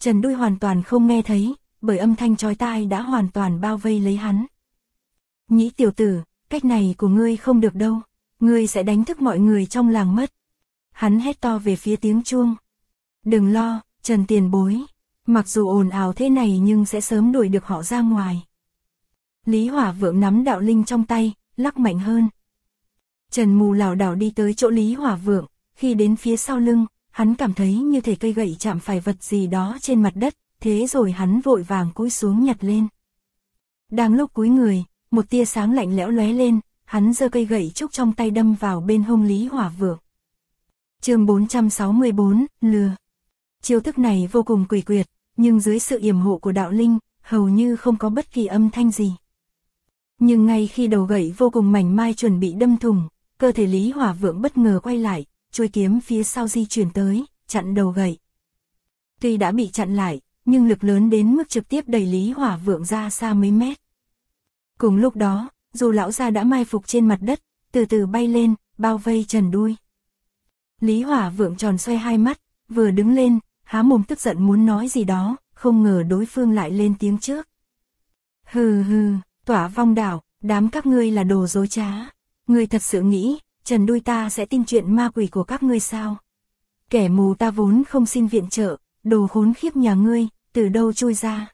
Trần Đuôi hoàn toàn không nghe thấy, bởi âm thanh chói tai đã hoàn toàn bao vây lấy hắn. Nhĩ tiểu tử, cách này của ngươi không được đâu, ngươi sẽ đánh thức mọi người trong làng mất. Hắn hét to về phía tiếng chuông. Đừng lo, Trần tiền bối, mặc dù ồn ào thế này nhưng sẽ sớm đuổi được họ ra ngoài. Lý Hỏa Vượng nắm đạo linh trong tay, lắc mạnh hơn. Trần Mù lảo đảo đi tới chỗ Lý Hỏa Vượng, khi đến phía sau lưng, hắn cảm thấy như thể cây gậy chạm phải vật gì đó trên mặt đất, thế rồi hắn vội vàng cúi xuống nhặt lên. Đang lúc cúi người, một tia sáng lạnh lẽo lóe lên, hắn giơ cây gậy trúc trong tay đâm vào bên hông Lý Hỏa Vượng. Chương 464, lừa. Chiêu thức này vô cùng quỷ quyệt, nhưng dưới sự yểm hộ của đạo linh, hầu như không có bất kỳ âm thanh gì. Nhưng ngay khi đầu gậy vô cùng mảnh mai chuẩn bị đâm thủng, cơ thể Lý Hỏa Vượng bất ngờ quay lại, chuôi kiếm phía sau di chuyển tới, chặn đầu gậy. Tuy đã bị chặn lại, nhưng lực lớn đến mức trực tiếp đẩy Lý Hỏa Vượng ra xa mấy mét. Cùng lúc đó, dù lão gia đã mai phục trên mặt đất, từ từ bay lên, bao vây Trần Đuôi. Lý Hỏa Vượng tròn xoay hai mắt, vừa đứng lên, há mồm tức giận muốn nói gì đó, không ngờ đối phương lại lên tiếng trước. Hừ hừ, Tỏa Vong Đảo, đám các ngươi là đồ dối trá. Ngươi thật sự nghĩ, Trần Đuôi ta sẽ tin chuyện ma quỷ của các ngươi sao? Kẻ mù ta vốn không xin viện trợ, đồ khốn khiếp nhà ngươi, từ đâu chui ra?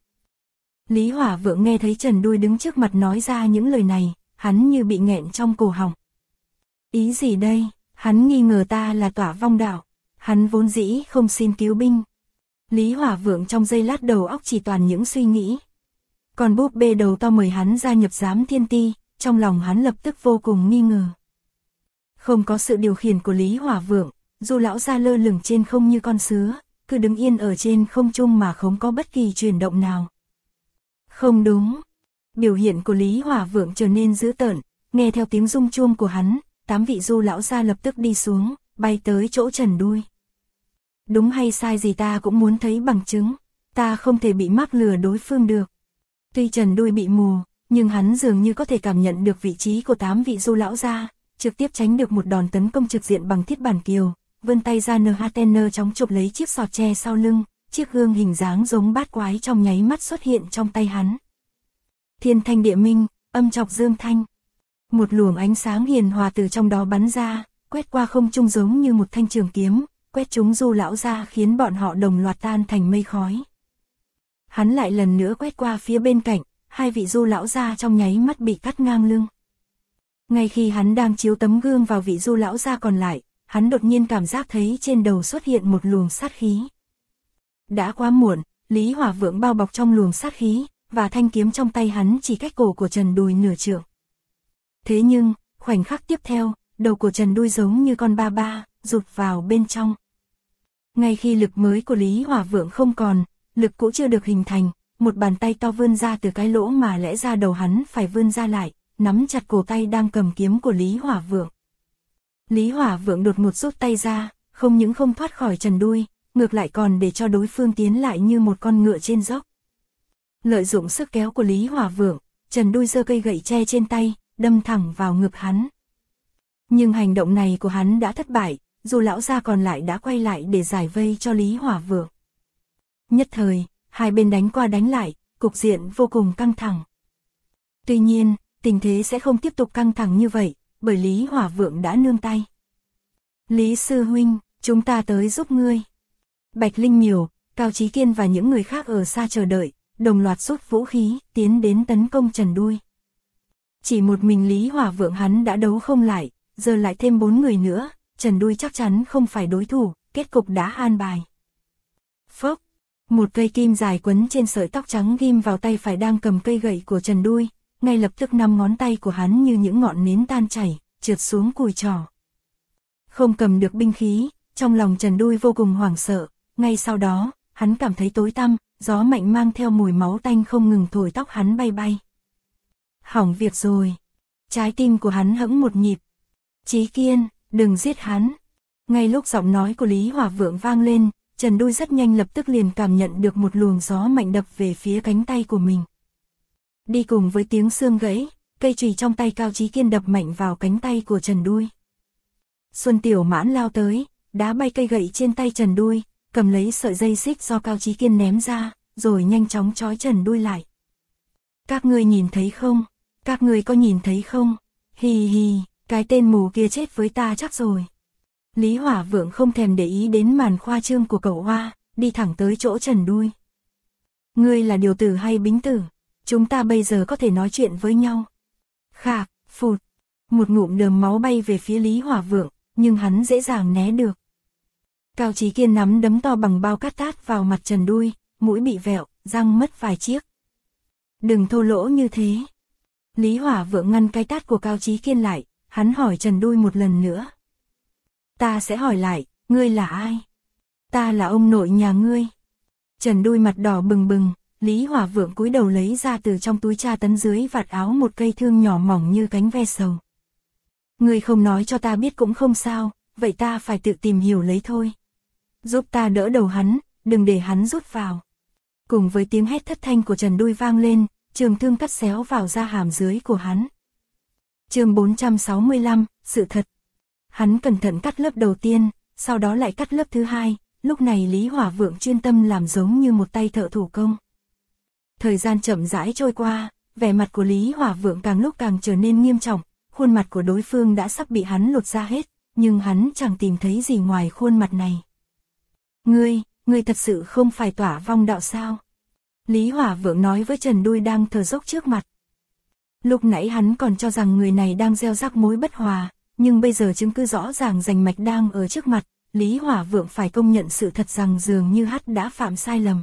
Lý Hỏa Vượng nghe thấy Trần Đuôi đứng trước mặt nói ra những lời này, hắn như bị nghẹn trong cổ họng. Ý gì đây? Hắn nghi ngờ ta là Tỏa Vong Đảo. Hắn vốn dĩ không xin cứu binh. Lý Hỏa Vượng trong giây lát đầu óc chỉ toàn những suy nghĩ. Còn búp bê đầu to mời hắn gia nhập giám thiên ti, trong lòng hắn lập tức vô cùng nghi ngờ. Không có sự điều khiển của Lý Hỏa Vượng, dù lão gia lơ lửng trên không như con sứa, cứ đứng yên ở trên không trung mà không có bất kỳ chuyển động nào. Không đúng. Biểu hiện của Lý Hỏa Vượng trở nên dữ tợn, nghe theo tiếng rung chuông của hắn, 8 vị du lão gia lập tức đi xuống, bay tới chỗ Trần Đuôi. Đúng hay sai gì ta cũng muốn thấy bằng chứng, ta không thể bị mắc lừa đối phương được. Tuy Trần Đuôi bị mù, nhưng hắn dường như có thể cảm nhận được vị trí của 8 vị du lão gia, trực tiếp tránh được một đòn tấn công trực diện bằng thiết bản kiều, vươn tay ra NHN chóng chụp lấy chiếc sọt tre sau lưng, chiếc gương hình dáng giống bát quái trong nháy mắt xuất hiện trong tay hắn. Thiên thanh địa minh, âm chọc dương thanh. Một luồng ánh sáng hiền hòa từ trong đó bắn ra, quét qua không trung giống như một thanh trường kiếm, quét trúng du lão gia khiến bọn họ đồng loạt tan thành mây khói. Hắn lại lần nữa quét qua phía bên cạnh, 2 vị du lão gia trong nháy mắt bị cắt ngang lưng. Ngay khi hắn đang chiếu tấm gương vào vị du lão gia còn lại, hắn đột nhiên cảm giác thấy trên đầu xuất hiện một luồng sát khí. Đã quá muộn, Lý Hỏa Vượng bao bọc trong luồng sát khí, và thanh kiếm trong tay hắn chỉ cách cổ của Trần Đuôi nửa trượng. Thế nhưng, khoảnh khắc tiếp theo, đầu của Trần Đuôi giống như con ba ba, rụt vào bên trong. Ngay khi lực mới của Lý Hỏa Vượng không còn, lực cũ chưa được hình thành, một bàn tay to vươn ra từ cái lỗ mà lẽ ra đầu hắn phải vươn ra lại, nắm chặt cổ tay đang cầm kiếm của Lý Hỏa Vượng. Lý Hỏa Vượng đột ngột rút tay ra, không những không thoát khỏi Trần Đuôi, ngược lại còn để cho đối phương tiến lại như một con ngựa trên dốc. Lợi dụng sức kéo của Lý Hỏa Vượng, Trần Đuôi giơ cây gậy tre trên tay, đâm thẳng vào ngực hắn. Nhưng hành động này của hắn đã thất bại, dù lão gia còn lại đã quay lại để giải vây cho Lý Hỏa Vượng. Nhất thời, hai bên đánh qua đánh lại, cục diện vô cùng căng thẳng. Tuy nhiên, tình thế sẽ không tiếp tục căng thẳng như vậy, bởi Lý Hỏa Vượng đã nương tay. Lý sư huynh, chúng ta tới giúp ngươi. Bạch Linh Miểu, Cao Chí Kiên và những người khác ở xa chờ đợi, đồng loạt rút vũ khí, tiến đến tấn công Trần Đuôi. Chỉ một mình Lý Hỏa Vượng hắn đã đấu không lại, giờ lại thêm 4 người nữa, Trần Đuôi chắc chắn không phải đối thủ, kết cục đã an bài. Phốc, một cây kim dài quấn trên sợi tóc trắng ghim vào tay phải đang cầm cây gậy của Trần Đuôi, ngay lập tức 5 ngón tay của hắn như những ngọn nến tan chảy, trượt xuống cùi trỏ. Không cầm được binh khí, trong lòng Trần Đuôi vô cùng hoảng sợ, ngay sau đó, hắn cảm thấy tối tăm, gió mạnh mang theo mùi máu tanh không ngừng thổi tóc hắn bay bay. Hỏng việc rồi. Trái tim của hắn hẫng một nhịp. Chí Kiên, đừng giết hắn. Ngay lúc giọng nói của Lý Hỏa Vượng vang lên, Trần Đuôi rất nhanh lập tức liền cảm nhận được một luồng gió mạnh đập về phía cánh tay của mình. Đi cùng với tiếng xương gãy, cây chùy trong tay Cao Chí Kiên đập mạnh vào cánh tay của Trần Đuôi. Xuân Tiểu Mãn lao tới, đá bay cây gậy trên tay Trần Đuôi, cầm lấy sợi dây xích do Cao Chí Kiên ném ra, rồi nhanh chóng trói Trần Đuôi lại. Các ngươi nhìn thấy không? Các ngươi có nhìn thấy không? Hì hì, cái tên mù kia chết với ta chắc rồi. Lý Hỏa Vượng không thèm để ý đến màn khoa trương của cậu Hoa, đi thẳng tới chỗ Trần Đuôi. Ngươi là điều tử hay bính tử? Chúng ta bây giờ có thể nói chuyện với nhau. Khạc, phụt. Một ngụm đờm máu bay về phía Lý Hỏa Vượng, nhưng hắn dễ dàng né được. Cao Chí Kiên nắm đấm to bằng bao cát tát vào mặt Trần Đuôi, mũi bị vẹo, răng mất vài chiếc. Đừng thô lỗ như thế. Lý Hỏa Vượng ngăn cái tát của Cao Chí Kiên lại, hắn hỏi Trần Đuôi một lần nữa. Ta sẽ hỏi lại, ngươi là ai? Ta là ông nội nhà ngươi. Trần Đuôi mặt đỏ bừng bừng, Lý Hỏa Vượng cúi đầu lấy ra từ trong túi tra tấn dưới vạt áo một cây thương nhỏ mỏng như cánh ve sầu. Ngươi không nói cho ta biết cũng không sao, vậy ta phải tự tìm hiểu lấy thôi. Giúp ta đỡ đầu hắn, đừng để hắn rút vào. Cùng với tiếng hét thất thanh của Trần Đuôi vang lên, trường thương cắt xéo vào da hàm dưới của hắn. Chương 465, sự thật. Hắn cẩn thận cắt lớp đầu tiên, sau đó lại cắt lớp thứ hai, lúc này Lý Hỏa Vượng chuyên tâm làm giống như một tay thợ thủ công. Thời gian chậm rãi trôi qua, vẻ mặt của Lý Hỏa Vượng càng lúc càng trở nên nghiêm trọng, khuôn mặt của đối phương đã sắp bị hắn lột ra hết, nhưng hắn chẳng tìm thấy gì ngoài khuôn mặt này. Ngươi thật sự không phải Tỏa Vong Đạo sao? Lý Hỏa Vượng nói với Trần Đuôi đang thở dốc trước mặt. Lúc nãy hắn còn cho rằng người này đang gieo rắc mối bất hòa, nhưng bây giờ chứng cứ rõ ràng rành mạch đang ở trước mặt, Lý Hỏa Vượng phải công nhận sự thật rằng dường như hắn đã phạm sai lầm.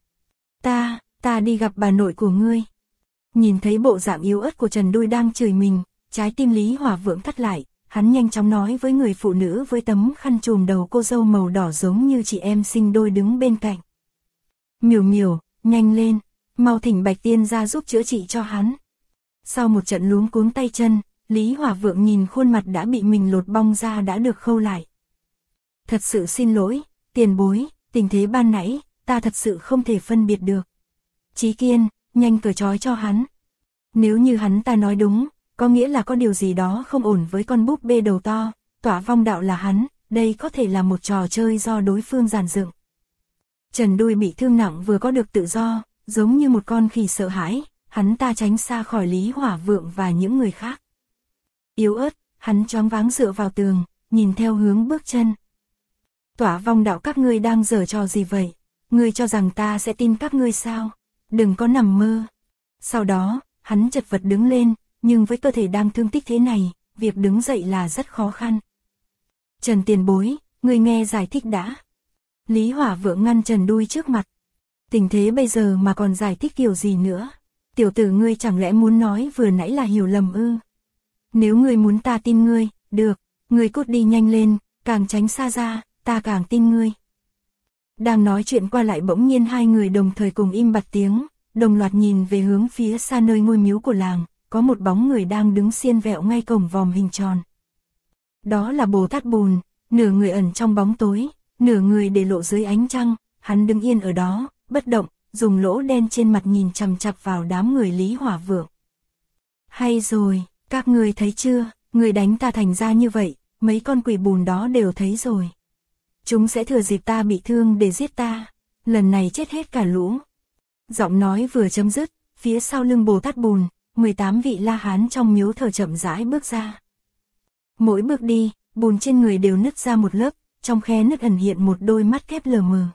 Ta đi gặp bà nội của ngươi. Nhìn thấy bộ dạng yếu ớt của Trần Đuôi đang chửi mình, trái tim Lý Hỏa Vượng thắt lại, hắn nhanh chóng nói với người phụ nữ với tấm khăn trùm đầu cô dâu màu đỏ giống như chị em sinh đôi đứng bên cạnh. Miểu Miểu, nhanh lên, mau thỉnh Bạch Tiên ra giúp chữa trị cho hắn. Sau một trận luống cuống tay chân, Lý Hỏa Vượng nhìn khuôn mặt đã bị mình lột bong ra đã được khâu lại. Thật sự xin lỗi, tiền bối, tình thế ban nãy, ta thật sự không thể phân biệt được. Chí Kiên, nhanh cởi trói cho hắn. Nếu như hắn ta nói đúng, có nghĩa là có điều gì đó không ổn với con búp bê đầu to, Tỏa Vong Đạo là hắn, đây có thể là một trò chơi do đối phương dàn dựng. Trần Đuôi bị thương nặng vừa có được tự do, giống như một con khỉ sợ hãi, hắn ta tránh xa khỏi Lý Hỏa Vượng và những người khác. Yếu ớt, hắn choáng váng dựa vào tường, nhìn theo hướng bước chân. Tỏa Vong Đạo các ngươi đang giở trò gì vậy? Ngươi cho rằng ta sẽ tin các ngươi sao? Đừng có nằm mơ. Sau đó, hắn chật vật đứng lên, nhưng với cơ thể đang thương tích thế này, việc đứng dậy là rất khó khăn. Trần tiền bối, ngươi nghe giải thích đã. Lý Hỏa Vượng ngăn Trần Đuôi trước mặt. Tình thế bây giờ mà còn giải thích kiểu gì nữa? Tiểu tử ngươi chẳng lẽ muốn nói vừa nãy là hiểu lầm ư? Nếu ngươi muốn ta tin ngươi, được, ngươi cút đi nhanh lên, càng tránh xa ra, ta càng tin ngươi. Đang nói chuyện qua lại bỗng nhiên hai người đồng thời cùng im bặt tiếng, đồng loạt nhìn về hướng phía xa nơi ngôi miếu của làng, có một bóng người đang đứng xiên vẹo ngay cổng vòm hình tròn. Đó là Bồ Tát Bùn, nửa người ẩn trong bóng tối, nửa người để lộ dưới ánh trăng, hắn đứng yên ở đó, bất động, dùng lỗ đen trên mặt nhìn chằm chằm vào đám người Lý Hỏa Vượng. Hay rồi, các ngươi thấy chưa, người đánh ta thành ra như vậy, mấy con quỷ bùn đó đều thấy rồi. Chúng sẽ thừa dịp ta bị thương để giết ta, lần này chết hết cả lũ. Giọng nói vừa chấm dứt, phía sau lưng Bồ Tát Bùn, 18 vị La Hán trong miếu thờ chậm rãi bước ra. Mỗi bước đi, bùn trên người đều nứt ra một lớp, trong khe nứt ẩn hiện một đôi mắt kép lờ mờ.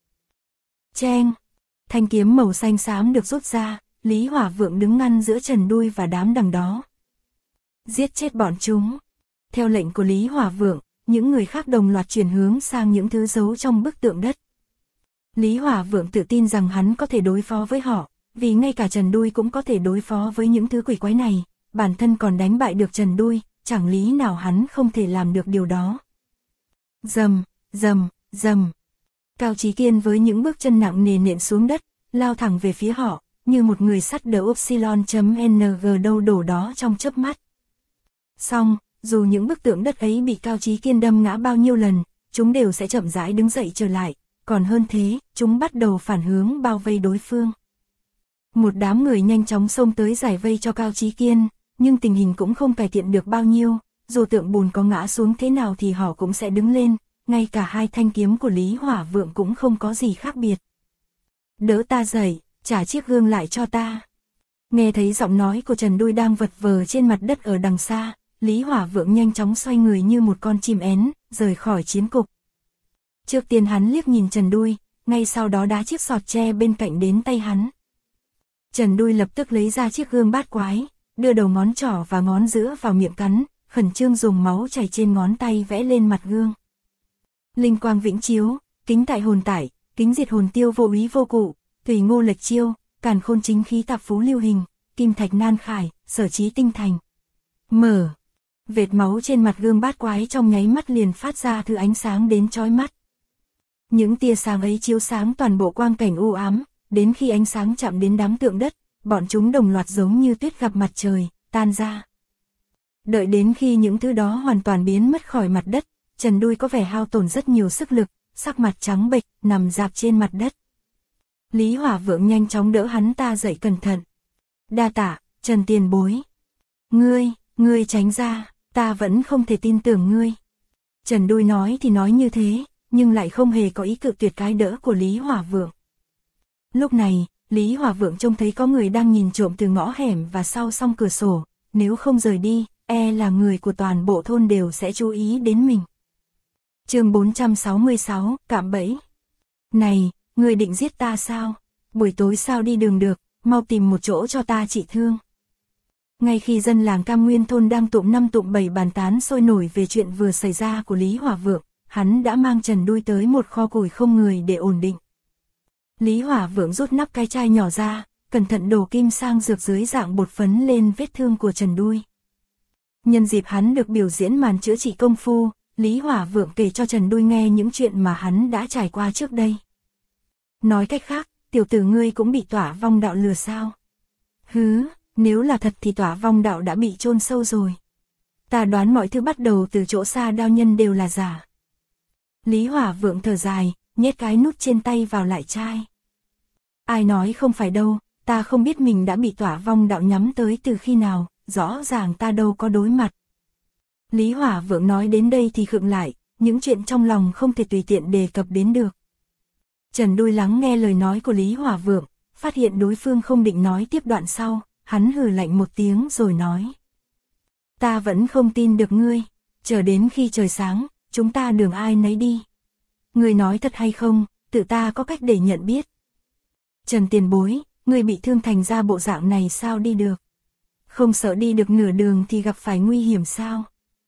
Cheng, thanh kiếm màu xanh xám được rút ra, Lý Hỏa Vượng đứng ngăn giữa Trần Đuôi và đám đằng đó. Giết chết bọn chúng. Theo lệnh của Lý Hỏa Vượng, những người khác đồng loạt chuyển hướng sang những thứ giấu trong bức tượng đất. Lý Hỏa Vượng tự tin rằng hắn có thể đối phó với họ, vì ngay cả Trần Đuôi cũng có thể đối phó với những thứ quỷ quái này, bản thân còn đánh bại được Trần Đuôi, chẳng lý nào hắn không thể làm được điều đó. Rầm, rầm, rầm. Cao Chí Kiên với những bước chân nặng nề nện xuống đất, lao thẳng về phía họ, như một người sắt đỡ Upsilon.ng đâu đổ đó trong chớp mắt. Xong, dù những bức tượng đất ấy bị Cao Chí Kiên đâm ngã bao nhiêu lần, chúng đều sẽ chậm rãi đứng dậy trở lại, còn hơn thế, chúng bắt đầu phản hướng bao vây đối phương. Một đám người nhanh chóng xông tới giải vây cho Cao Chí Kiên, nhưng tình hình cũng không cải thiện được bao nhiêu, dù tượng bùn có ngã xuống thế nào thì họ cũng sẽ đứng lên, ngay cả hai thanh kiếm của Lý Hỏa Vượng cũng không có gì khác biệt. Đỡ ta dậy, trả chiếc gương lại cho ta. Nghe thấy giọng nói của Trần Đuôi đang vật vờ trên mặt đất ở đằng xa, Lý Hỏa Vượng nhanh chóng xoay người như một con chim én, rời khỏi chiến cục. Trước tiên hắn liếc nhìn Trần Đuôi, ngay sau đó đá chiếc sọt tre bên cạnh đến tay hắn. Trần Đuôi lập tức lấy ra chiếc gương bát quái, đưa đầu ngón trỏ và ngón giữa vào miệng cắn, khẩn trương dùng máu chảy trên ngón tay vẽ lên mặt gương. Linh quang vĩnh chiếu, kính tại hồn tải, kính diệt hồn tiêu vô úy vô cụ, tùy ngô lệch chiêu, càn khôn chính khí tạp phú lưu hình, kim thạch nan khải, sở trí tinh thành. Mở. Vệt máu trên mặt gương bát quái trong nháy mắt liền phát ra thứ ánh sáng đến chói mắt. Những tia sáng ấy chiếu sáng toàn bộ quang cảnh u ám, đến khi ánh sáng chạm đến đám tượng đất, bọn chúng đồng loạt giống như tuyết gặp mặt trời, tan ra. Đợi đến khi những thứ đó hoàn toàn biến mất khỏi mặt đất, Trần Đuôi có vẻ hao tổn rất nhiều sức lực, sắc mặt trắng bệch, nằm rạp trên mặt đất. Lý Hỏa Vượng nhanh chóng đỡ hắn ta dậy cẩn thận. Đa tạ, Trần tiền bối. Ngươi tránh ra, ta vẫn không thể tin tưởng ngươi. Trần Đuôi nói thì nói như thế, nhưng lại không hề có ý cự tuyệt cái đỡ của Lý Hỏa Vượng. Lúc này, Lý Hỏa Vượng trông thấy có người đang nhìn trộm từ ngõ hẻm và sau song cửa sổ, nếu không rời đi, e là người của toàn bộ thôn đều sẽ chú ý đến mình. Chương 466, cạm bẫy. Này, ngươi định giết ta sao? Buổi tối sao đi đường được, mau tìm một chỗ cho ta trị thương. Ngay khi dân làng Cam Nguyên thôn đang tụm năm tụm bảy bàn tán sôi nổi về chuyện vừa xảy ra của Lý Hỏa Vượng, hắn đã mang Trần Đuôi tới một kho củi không người để ổn định. Lý Hỏa Vượng rút nắp cái chai nhỏ ra, cẩn thận đổ kim sang dược dưới dạng bột phấn lên vết thương của Trần Đuôi. Nhân dịp hắn được biểu diễn màn chữa trị công phu, Lý Hỏa Vượng kể cho Trần Đuôi nghe những chuyện mà hắn đã trải qua trước đây. Nói cách khác, tiểu tử ngươi cũng bị Tỏa Vong Đạo lừa sao? Hứ, nếu là thật thì Tỏa Vong Đạo đã bị chôn sâu rồi. Ta đoán mọi thứ bắt đầu từ chỗ Sa Đao Nhân đều là giả. Lý Hỏa Vượng thở dài, nhét cái nút trên tay vào lại chai. Ai nói không phải đâu, ta không biết mình đã bị Tỏa Vong Đạo nhắm tới từ khi nào, rõ ràng ta đâu có đối mặt. Lý Hỏa Vượng nói đến đây thì khựng lại, những chuyện trong lòng không thể tùy tiện đề cập đến được. Trần Đuôi lắng nghe lời nói của Lý Hỏa Vượng, phát hiện đối phương không định nói tiếp đoạn sau, hắn hừ lạnh một tiếng rồi nói. Ta vẫn không tin được ngươi, chờ đến khi trời sáng, chúng ta đường ai nấy đi. Ngươi nói thật hay không, tự ta có cách để nhận biết. Trần tiền bối, ngươi bị thương thành ra bộ dạng này sao đi được? Không sợ đi được nửa đường thì gặp phải nguy hiểm sao?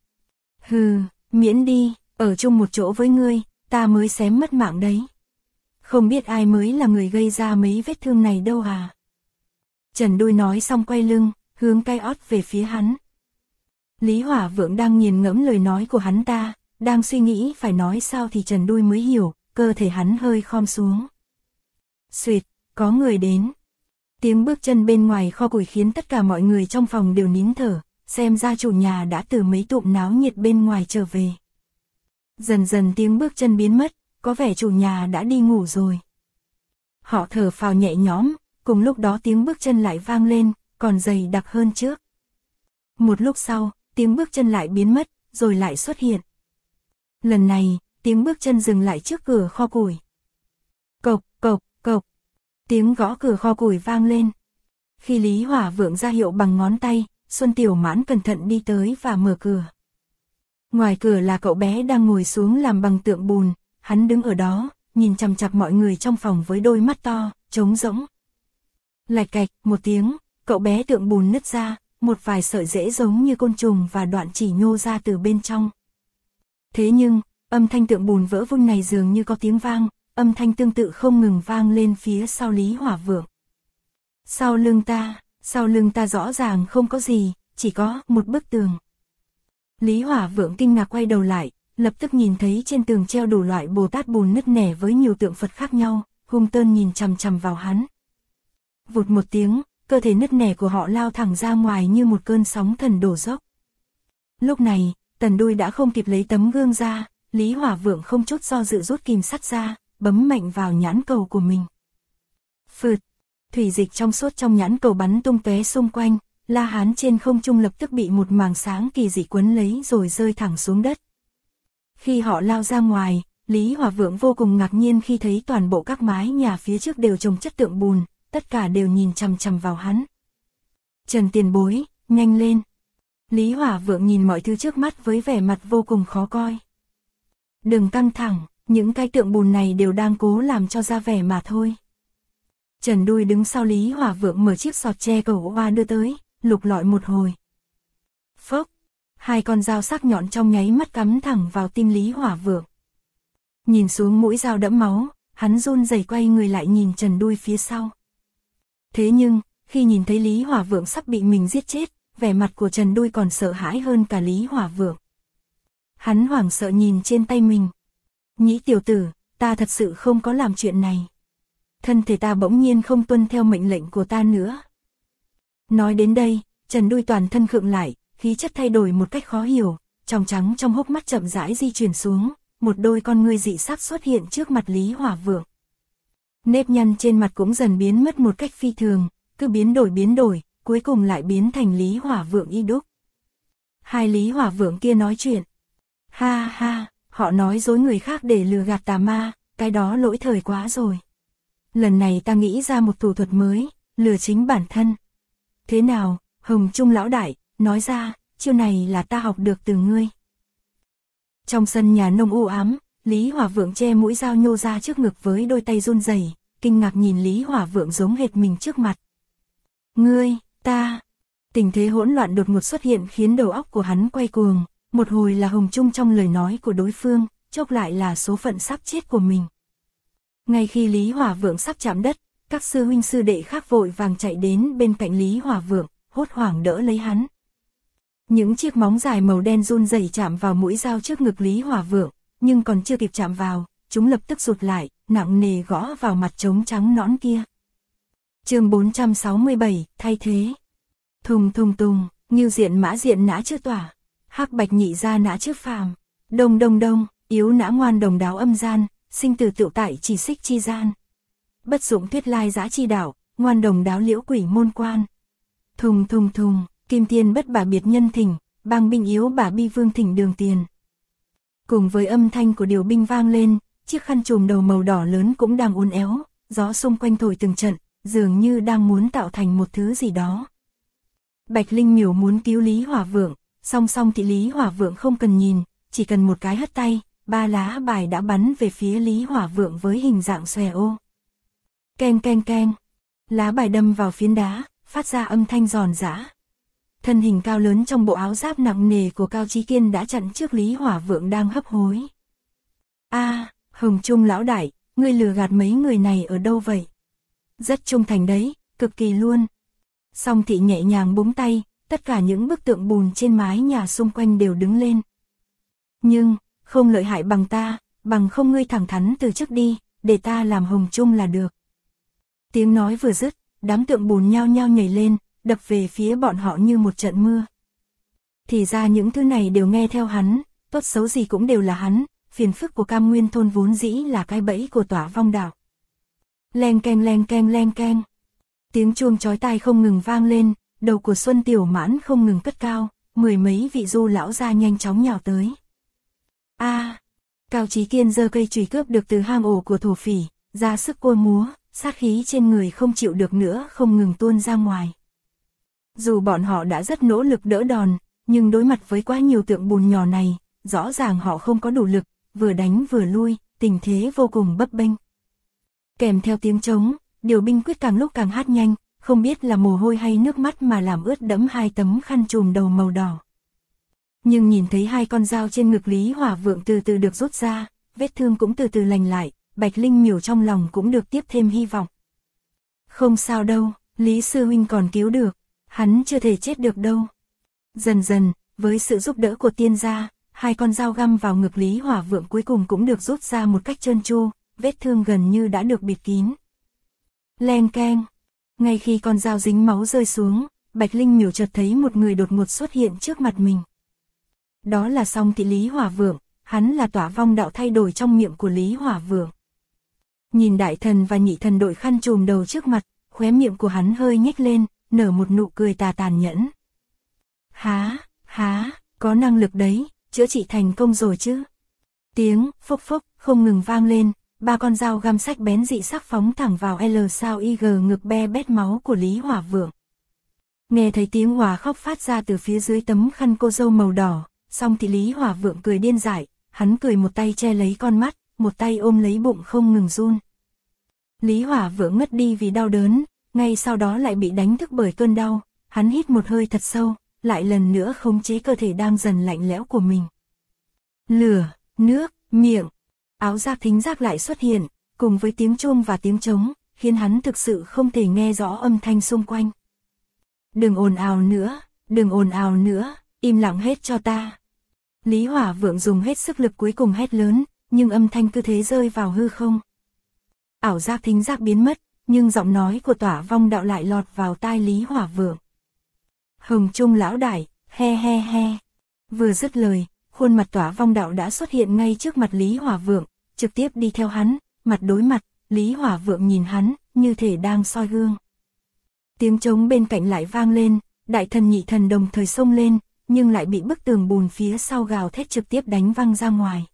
Hừ, miễn đi, ở chung một chỗ với ngươi, ta mới xém mất mạng đấy. Không biết ai mới là người gây ra mấy vết thương này đâu à? Trần Đuôi nói xong quay lưng, hướng cái ót về phía hắn. Lý Hỏa Vượng đang nghiền ngẫm lời nói của hắn ta, đang suy nghĩ phải nói sao thì Trần Đuôi mới hiểu, cơ thể hắn hơi khom xuống. Xuỵt, có người đến. Tiếng bước chân bên ngoài kho củi khiến tất cả mọi người trong phòng đều nín thở, xem ra chủ nhà đã từ mấy tụm náo nhiệt bên ngoài trở về. Dần dần tiếng bước chân biến mất, có vẻ chủ nhà đã đi ngủ rồi. Họ thở phào nhẹ nhõm, cùng lúc đó tiếng bước chân lại vang lên, còn dày đặc hơn trước. Một lúc sau, tiếng bước chân lại biến mất, rồi lại xuất hiện. Lần này, tiếng bước chân dừng lại trước cửa kho củi. Cộc, cộc, cộc. Tiếng gõ cửa kho củi vang lên. Khi Lý Hỏa Vượng ra hiệu bằng ngón tay, Xuân Tiểu Mãn cẩn thận đi tới và mở cửa. Ngoài cửa là cậu bé đang ngồi xuống làm bằng tượng bùn, hắn đứng ở đó, nhìn chằm chằm mọi người trong phòng với đôi mắt to, trống rỗng. Lạch cạch, một tiếng, cậu bé tượng bùn nứt ra, một vài sợi rễ giống như côn trùng và đoạn chỉ nhô ra từ bên trong. Thế nhưng, âm thanh tượng bùn vỡ vụn này dường như có tiếng vang, âm thanh tương tự không ngừng vang lên phía sau Lý Hỏa Vượng. Sau lưng ta rõ ràng không có gì, chỉ có một bức tường. Lý Hỏa Vượng kinh ngạc quay đầu lại, lập tức nhìn thấy trên tường treo đủ loại Bồ Tát bùn nứt nẻ với nhiều tượng Phật khác nhau, hung tơn nhìn chằm chằm vào hắn. Vụt một tiếng, cơ thể nứt nẻ của họ lao thẳng ra ngoài như một cơn sóng thần đổ dốc. Lúc này, Tần Đuôi đã không kịp lấy tấm gương ra, Lý Hỏa Vượng không chút do dự rút kìm sắt ra, bấm mạnh vào nhãn cầu của mình. Phượt, thủy dịch trong suốt trong nhãn cầu bắn tung tóe xung quanh, La Hán trên không trung lập tức bị một màng sáng kỳ dị quấn lấy rồi rơi thẳng xuống đất. Khi họ lao ra ngoài, Lý Hòa Vượng vô cùng ngạc nhiên khi thấy toàn bộ các mái nhà phía trước đều trồng chất tượng bùn, tất cả đều nhìn chằm chằm vào hắn. Trần tiền bối, nhanh lên. Lý Hòa Vượng nhìn mọi thứ trước mắt với vẻ mặt vô cùng khó coi. Đừng căng thẳng, những cái tượng bùn này đều đang cố làm cho ra vẻ mà thôi. Trần Đuôi đứng sau Lý Hòa Vượng mở chiếc sọt tre cầu hoa đưa tới, lục lọi một hồi. Phốc, hai con dao sắc nhọn trong nháy mắt cắm thẳng vào tim Lý Hòa Vượng. Nhìn xuống mũi dao đẫm máu, hắn run rẩy quay người lại nhìn Trần Đuôi phía sau. Thế nhưng, khi nhìn thấy Lý Hòa Vượng sắp bị mình giết chết, vẻ mặt của Trần Đuôi còn sợ hãi hơn cả Lý Hòa Vượng. Hắn hoảng sợ nhìn trên tay mình. Nhĩ tiểu tử, ta thật sự không có làm chuyện này. Thân thể ta bỗng nhiên không tuân theo mệnh lệnh của ta nữa. Nói đến đây, Trần Đuôi toàn thân khựng lại, khí chất thay đổi một cách khó hiểu, tròng trắng trong hốc mắt chậm rãi di chuyển xuống, một đôi con ngươi dị sắc xuất hiện trước mặt Lý Hòa Vượng. Nếp nhăn trên mặt cũng dần biến mất một cách phi thường, cứ biến đổi, cuối cùng lại biến thành Lý Hòa Vượng y đúc. Hai Lý Hòa Vượng kia nói chuyện. Ha ha, họ nói dối người khác để lừa gạt tà ma, cái đó lỗi thời quá rồi. Lần này ta nghĩ ra một thủ thuật mới, lừa chính bản thân. Thế nào, Hồng Trung lão đại, nói ra, chiêu này là ta học được từ ngươi. Trong sân nhà nông u ám, Lý Hòa Vượng che mũi dao nhô ra trước ngực với đôi tay run rẩy, kinh ngạc nhìn Lý Hòa Vượng giống hệt mình trước mặt. Ngươi, ta. Tình thế hỗn loạn đột ngột xuất hiện khiến đầu óc của hắn quay cuồng, một hồi là Hồng Trung trong lời nói của đối phương, chốc lại là số phận sắp chết của mình. Ngay khi Lý Hòa Vượng sắp chạm đất, các sư huynh sư đệ khác vội vàng chạy đến bên cạnh Lý Hòa Vượng, hốt hoảng đỡ lấy hắn. Những chiếc móng dài màu đen run rẩy chạm vào mũi dao trước ngực Lý Hòa Vượng, nhưng còn chưa kịp chạm vào, chúng lập tức rụt lại, nặng nề gõ vào mặt trống trắng nõn kia. Chương 467, thay thế. Thùng thùng tùng, Ngưu diện mã diện nã chư tỏa, Hắc bạch nhị gia nã chư phàm, Đông đông đông, yếu nã ngoan đồng đáo âm gian, sinh tử tựu tại chỉ xích chi gian. Bất dụng thuyết lai giã chi đạo, ngoan đồng đáo liễu quỷ môn quan. Thùng thùng thùng, kim tiên bất bả biệt nhân thỉnh, bang binh yếu bả bi vương thỉnh đường tiền. Cùng với âm thanh của điều binh vang lên, chiếc khăn trùm đầu màu đỏ lớn cũng đang uốn éo, gió xung quanh thổi từng trận, dường như đang muốn tạo thành một thứ gì đó. Bạch Linh Miểu muốn cứu Lý Hòa Vượng, song song thì Lý Hòa Vượng không cần nhìn, chỉ cần một cái hất tay, 3 lá bài đã bắn về phía Lý Hòa Vượng với hình dạng xòe ô. Keng keng keng, lá bài đâm vào phiến đá, phát ra âm thanh giòn giã. Thân hình cao lớn trong bộ áo giáp nặng nề của Cao Chí Kiên đã chặn trước Lý Hòa Vượng đang hấp hối. Hồng Trung lão đại, ngươi lừa gạt mấy người này ở đâu vậy? Rất trung thành đấy, cực kỳ luôn. Song thị nhẹ nhàng búng tay, tất cả những bức tượng bùn trên mái nhà xung quanh đều đứng lên. Nhưng, không lợi hại bằng ta, bằng không ngươi thẳng thắn từ trước đi, để ta làm Hồng Trung là được. Tiếng nói vừa dứt, đám tượng bùn nhao nhao nhảy lên, đập về phía bọn họ như một trận mưa. Thì ra những thứ này đều nghe theo hắn, tốt xấu gì cũng đều là hắn, phiền phức của Cam Nguyên thôn vốn dĩ là cái bẫy của Tỏa Vong đạo. Leng keng leng keng leng keng. Tiếng chuông chói tai không ngừng vang lên, đầu của Xuân Tiểu Mãn không ngừng cất cao, mười mấy vị du lão gia nhanh chóng nhào tới. Cao Chí Kiên giơ cây chùy cướp được từ hang ổ của thổ phỉ, ra sức cua múa, sát khí trên người không chịu được nữa không ngừng tuôn ra ngoài. Dù bọn họ đã rất nỗ lực đỡ đòn, nhưng đối mặt với quá nhiều tượng bùn nhỏ này, rõ ràng họ không có đủ lực, vừa đánh vừa lui, tình thế vô cùng bấp bênh. Kèm theo tiếng trống, điều binh quyết càng lúc càng hát nhanh, không biết là mồ hôi hay nước mắt mà làm ướt đẫm hai tấm khăn trùm đầu màu đỏ. Nhưng nhìn thấy hai con dao trên ngực Lý Hòa Vượng từ từ được rút ra, vết thương cũng từ từ lành lại, Bạch Linh Miểu trong lòng cũng được tiếp thêm hy vọng. Không sao đâu, Lý sư huynh còn cứu được, hắn chưa thể chết được đâu. Dần dần, với sự giúp đỡ của tiên gia, hai con dao găm vào ngực Lý Hòa Vượng cuối cùng cũng được rút ra một cách trơn tru, vết thương gần như đã được bịt kín. Leng keng, ngay khi con dao dính máu rơi xuống, Bạch Linh Miểu chợt thấy một người đột ngột xuất hiện trước mặt mình. Đó là Song thị Lý Hòa Vượng, hắn là Tỏa Vong đạo thay đổi trong miệng của Lý Hòa Vượng. Nhìn đại thần và nhị thần đội khăn trùm đầu trước mặt, khóe miệng của hắn hơi nhếch lên, nở một nụ cười tàn nhẫn. Há, có năng lực đấy, chữa trị thành công rồi chứ. Tiếng phốc phốc không ngừng vang lên, 3 con dao găm sắc bén dị sắc phóng thẳng vào L sao IG ngực be bét máu của Lý Hỏa Vượng. Nghe thấy tiếng Hòa khóc phát ra từ phía dưới tấm khăn cô dâu màu đỏ, xong thì Lý Hỏa Vượng cười điên dại, hắn cười một tay che lấy con mắt, một tay ôm lấy bụng không ngừng run. Lý Hỏa Vượng ngất đi vì đau đớn, ngay sau đó lại bị đánh thức bởi cơn đau, hắn hít một hơi thật sâu, lại lần nữa khống chế cơ thể đang dần lạnh lẽo của mình. Lửa, nước, miệng, áo giáp thính giác lại xuất hiện, cùng với tiếng chuông và tiếng trống, khiến hắn thực sự không thể nghe rõ âm thanh xung quanh. Đừng ồn ào nữa, đừng ồn ào nữa, im lặng hết cho ta. Lý Hỏa Vượng dùng hết sức lực cuối cùng hét lớn, nhưng âm thanh cứ thế rơi vào hư không. Ảo giác thính giác biến mất, nhưng giọng nói của Tỏa Vong Đạo lại lọt vào tai Lý Hỏa Vượng. Hồng Trung lão đại, he he he. Vừa dứt lời, khuôn mặt Tỏa Vong Đạo đã xuất hiện ngay trước mặt Lý Hỏa Vượng, trực tiếp đi theo hắn, mặt đối mặt, Lý Hỏa Vượng nhìn hắn, như thể đang soi gương. Tiếng trống bên cạnh lại vang lên, đại thần nhị thần đồng thời xông lên, nhưng lại bị bức tường bùn phía sau gào thét trực tiếp đánh văng ra ngoài.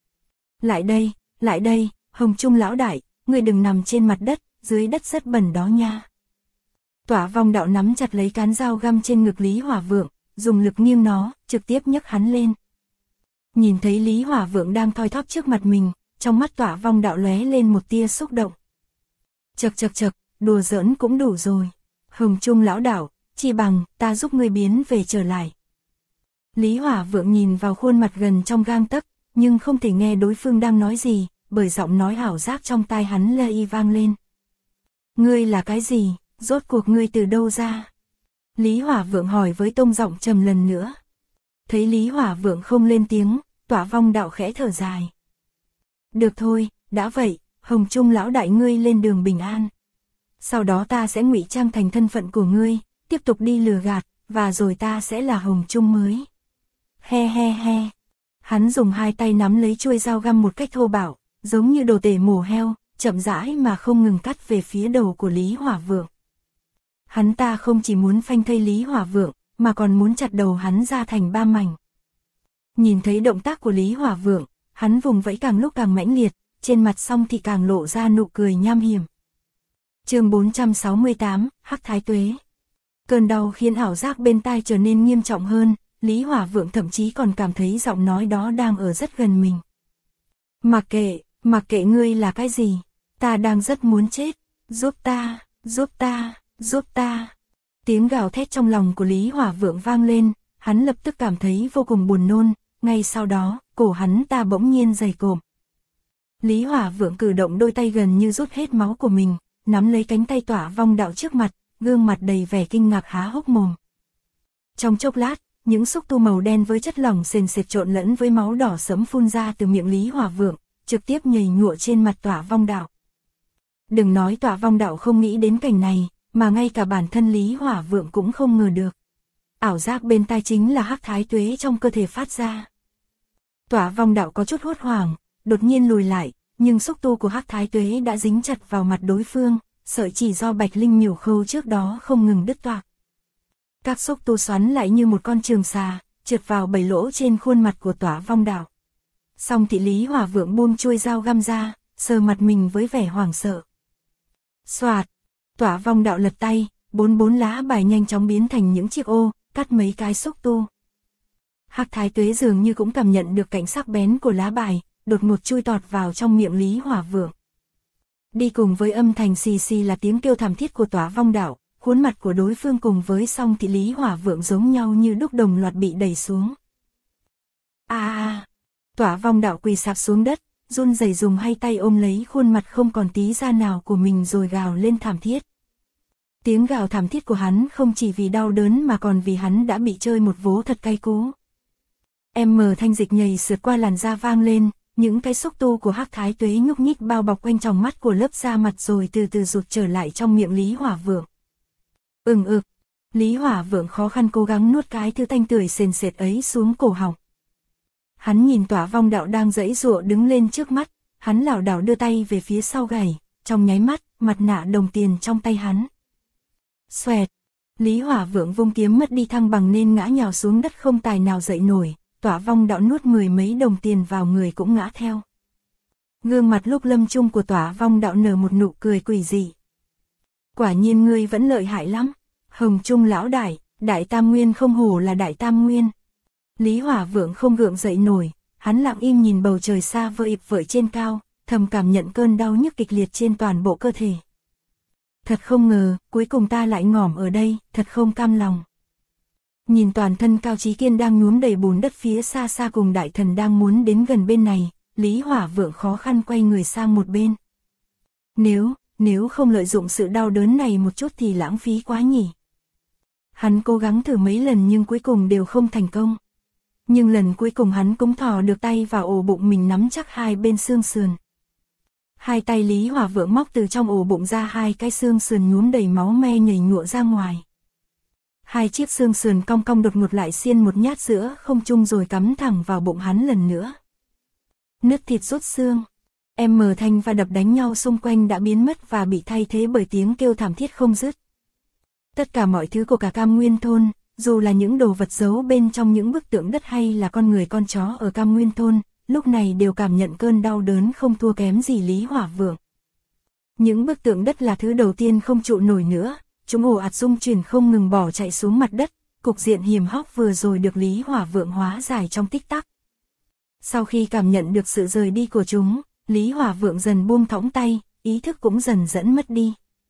Lại đây, Hồng Trung lão đại, ngươi đừng nằm trên mặt đất, dưới đất rất bẩn đó nha. Tỏa Vong Đạo nắm chặt lấy cán dao găm trên ngực Lý Hỏa Vượng, dùng lực nghiêng nó, trực tiếp nhấc hắn lên. Nhìn thấy Lý Hỏa Vượng đang thoi thóp trước mặt mình, trong mắt Tỏa Vong Đạo lóe lên một tia xúc động. Chậc, đùa giỡn cũng đủ rồi. Hồng Trung lão đạo, chỉ bằng ta giúp ngươi biến về trở lại. Lý Hỏa Vượng nhìn vào khuôn mặt gần trong gang tấc, nhưng không thể nghe đối phương đang nói gì, bởi giọng nói ảo giác trong tai hắn lây vang lên. Ngươi là cái gì, rốt cuộc ngươi từ đâu ra? Lý Hỏa Vượng hỏi với tông giọng trầm lần nữa. Thấy Lý Hỏa Vượng không lên tiếng, Tỏa Vong Đạo khẽ thở dài. Được thôi, đã vậy, Hồng Trung lão đại ngươi lên đường bình an. Sau đó ta sẽ ngụy trang thành thân phận của ngươi, tiếp tục đi lừa gạt, và rồi ta sẽ là Hồng Trung mới. He he he. Hắn dùng hai tay nắm lấy chuôi dao găm một cách thô bạo, giống như đồ tể mổ heo, chậm rãi mà không ngừng cắt về phía đầu của Lý Hỏa Vượng. Hắn ta không chỉ muốn phanh thây Lý Hỏa Vượng, mà còn muốn chặt đầu hắn ra thành 3 mảnh. Nhìn thấy động tác của Lý Hỏa Vượng, hắn vùng vẫy càng lúc càng mãnh liệt, trên mặt song thì càng lộ ra nụ cười nham hiểm. Chương 468, Hắc Thái Tuế. Cơn đau khiến ảo giác bên tai trở nên nghiêm trọng hơn, Lý Hỏa Vượng thậm chí còn cảm thấy giọng nói đó đang ở rất gần mình. Mặc kệ ngươi là cái gì, ta đang rất muốn chết, giúp ta. Tiếng gào thét trong lòng của Lý Hỏa Vượng vang lên, hắn lập tức cảm thấy vô cùng buồn nôn, ngay sau đó, cổ hắn ta bỗng nhiên dày cộm. Lý Hỏa Vượng cử động đôi tay gần như rút hết máu của mình, nắm lấy cánh tay Tỏa Vong Đạo trước mặt, gương mặt đầy vẻ kinh ngạc há hốc mồm. Trong chốc lát, những xúc tu màu đen với chất lỏng sền sệt trộn lẫn với máu đỏ sẫm phun ra từ miệng Lý Hỏa Vượng, trực tiếp nhầy nhụa trên mặt Tỏa Vong Đạo. Đừng nói Tỏa Vong Đạo không nghĩ đến cảnh này, mà ngay cả bản thân Lý Hỏa Vượng cũng không ngờ được. Ảo giác bên tai chính là Hắc Thái Tuế trong cơ thể phát ra. Tỏa Vong Đạo có chút hốt hoảng, đột nhiên lùi lại, nhưng xúc tu của Hắc Thái Tuế đã dính chặt vào mặt đối phương, sợi chỉ do Bạch Linh Miểu khâu trước đó không ngừng đứt toạc. Các xúc tu xoắn lại như một con trường xà, trượt vào 7 lỗ trên khuôn mặt của Tỏa Vong Đạo. Song thị Lý Hỏa Vượng buông chuôi dao găm ra, sờ mặt mình với vẻ hoảng sợ. Xoạt, Tỏa Vong Đạo lật tay, 44 lá bài nhanh chóng biến thành những chiếc ô, cắt mấy cái xúc tu. Hắc Thái Tuế dường như cũng cảm nhận được cảnh sắc bén của lá bài, đột ngột chui tọt vào trong miệng Lý Hỏa Vượng. Đi cùng với âm thanh xì xì là tiếng kêu thảm thiết của Tỏa Vong Đạo, khuôn mặt của đối phương cùng với song thị Lý Hỏa Vượng giống nhau như đúc đồng loạt bị đẩy xuống. Tỏa Vong Đạo quỳ sạp xuống đất, run rẩy dùng hai tay ôm lấy khuôn mặt không còn tí da nào của mình rồi gào lên thảm thiết. Tiếng gào thảm thiết của hắn không chỉ vì đau đớn mà còn vì hắn đã bị chơi một vố thật cay cú. Thanh dịch nhầy sượt qua làn da vang lên, những cái xúc tu của Hắc Thái Tuế nhúc nhích bao bọc quanh tròng mắt của lớp da mặt rồi từ từ rụt trở lại trong miệng Lý Hỏa Vượng. Lý Hỏa Vượng khó khăn cố gắng nuốt cái thứ tanh tưởi sền sệt ấy xuống cổ họng. Hắn nhìn Tỏa Vong Đạo đang giãy giụa đứng lên trước mắt, hắn lảo đảo đưa tay về phía sau gảy, trong nháy mắt, mặt nạ đồng tiền trong tay hắn. Xoẹt, Lý Hỏa Vượng vung kiếm mất đi thăng bằng nên ngã nhào xuống đất không tài nào dậy nổi, Tỏa Vong Đạo nuốt mười mấy đồng tiền vào người cũng ngã theo. Gương mặt lúc lâm chung của Tỏa Vong Đạo nở một nụ cười quỷ dị. Quả nhiên ngươi vẫn lợi hại lắm. Hồng Trung lão đại, Đại Tam Nguyên không hổ là Đại Tam Nguyên. Lý Hỏa Vượng không gượng dậy nổi, hắn lặng im nhìn bầu trời xa vời trên cao, thầm cảm nhận cơn đau nhức kịch liệt trên toàn bộ cơ thể. Thật không ngờ, cuối cùng ta lại ngỏm ở đây, thật không cam lòng. Nhìn toàn thân Cao Chí Kiên đang nhuốm đầy bùn đất phía xa xa cùng đại thần đang muốn đến gần bên này, Lý Hỏa Vượng khó khăn quay người sang một bên. Nếu không lợi dụng sự đau đớn này một chút thì lãng phí quá nhỉ. Hắn cố gắng thử mấy lần nhưng cuối cùng đều không thành công. Nhưng lần cuối cùng hắn cũng thò được tay vào ổ bụng mình nắm chắc hai bên xương sườn. Hai tay Lý Hỏa Vượng móc từ trong ổ bụng ra hai cái xương sườn nhuốm đầy máu me nhảy nhụa ra ngoài. Hai chiếc xương sườn cong cong đột ngột lại xiên một nhát giữa không trung rồi cắm thẳng vào bụng hắn lần nữa. Nứt thịt rút xương. Thanh và đập đánh nhau xung quanh đã biến mất và bị thay thế bởi tiếng kêu thảm thiết không dứt. Tất cả mọi thứ của cả Cam Nguyên thôn, dù là những đồ vật giấu bên trong những bức tượng đất hay là con người con chó ở Cam Nguyên thôn, lúc này đều cảm nhận cơn đau đớn không thua kém gì Lý Hỏa Vượng. Những bức tượng đất là thứ đầu tiên không trụ nổi nữa, chúng ồ ạt rung chuyển không ngừng bỏ chạy xuống mặt đất, cục diện hiểm hóc vừa rồi được Lý Hỏa Vượng hóa giải trong tích tắc. Sau khi cảm nhận được sự rời đi của chúng, Lý Hỏa Vượng dần buông thõng tay, ý thức cũng dần dẫn mất đi.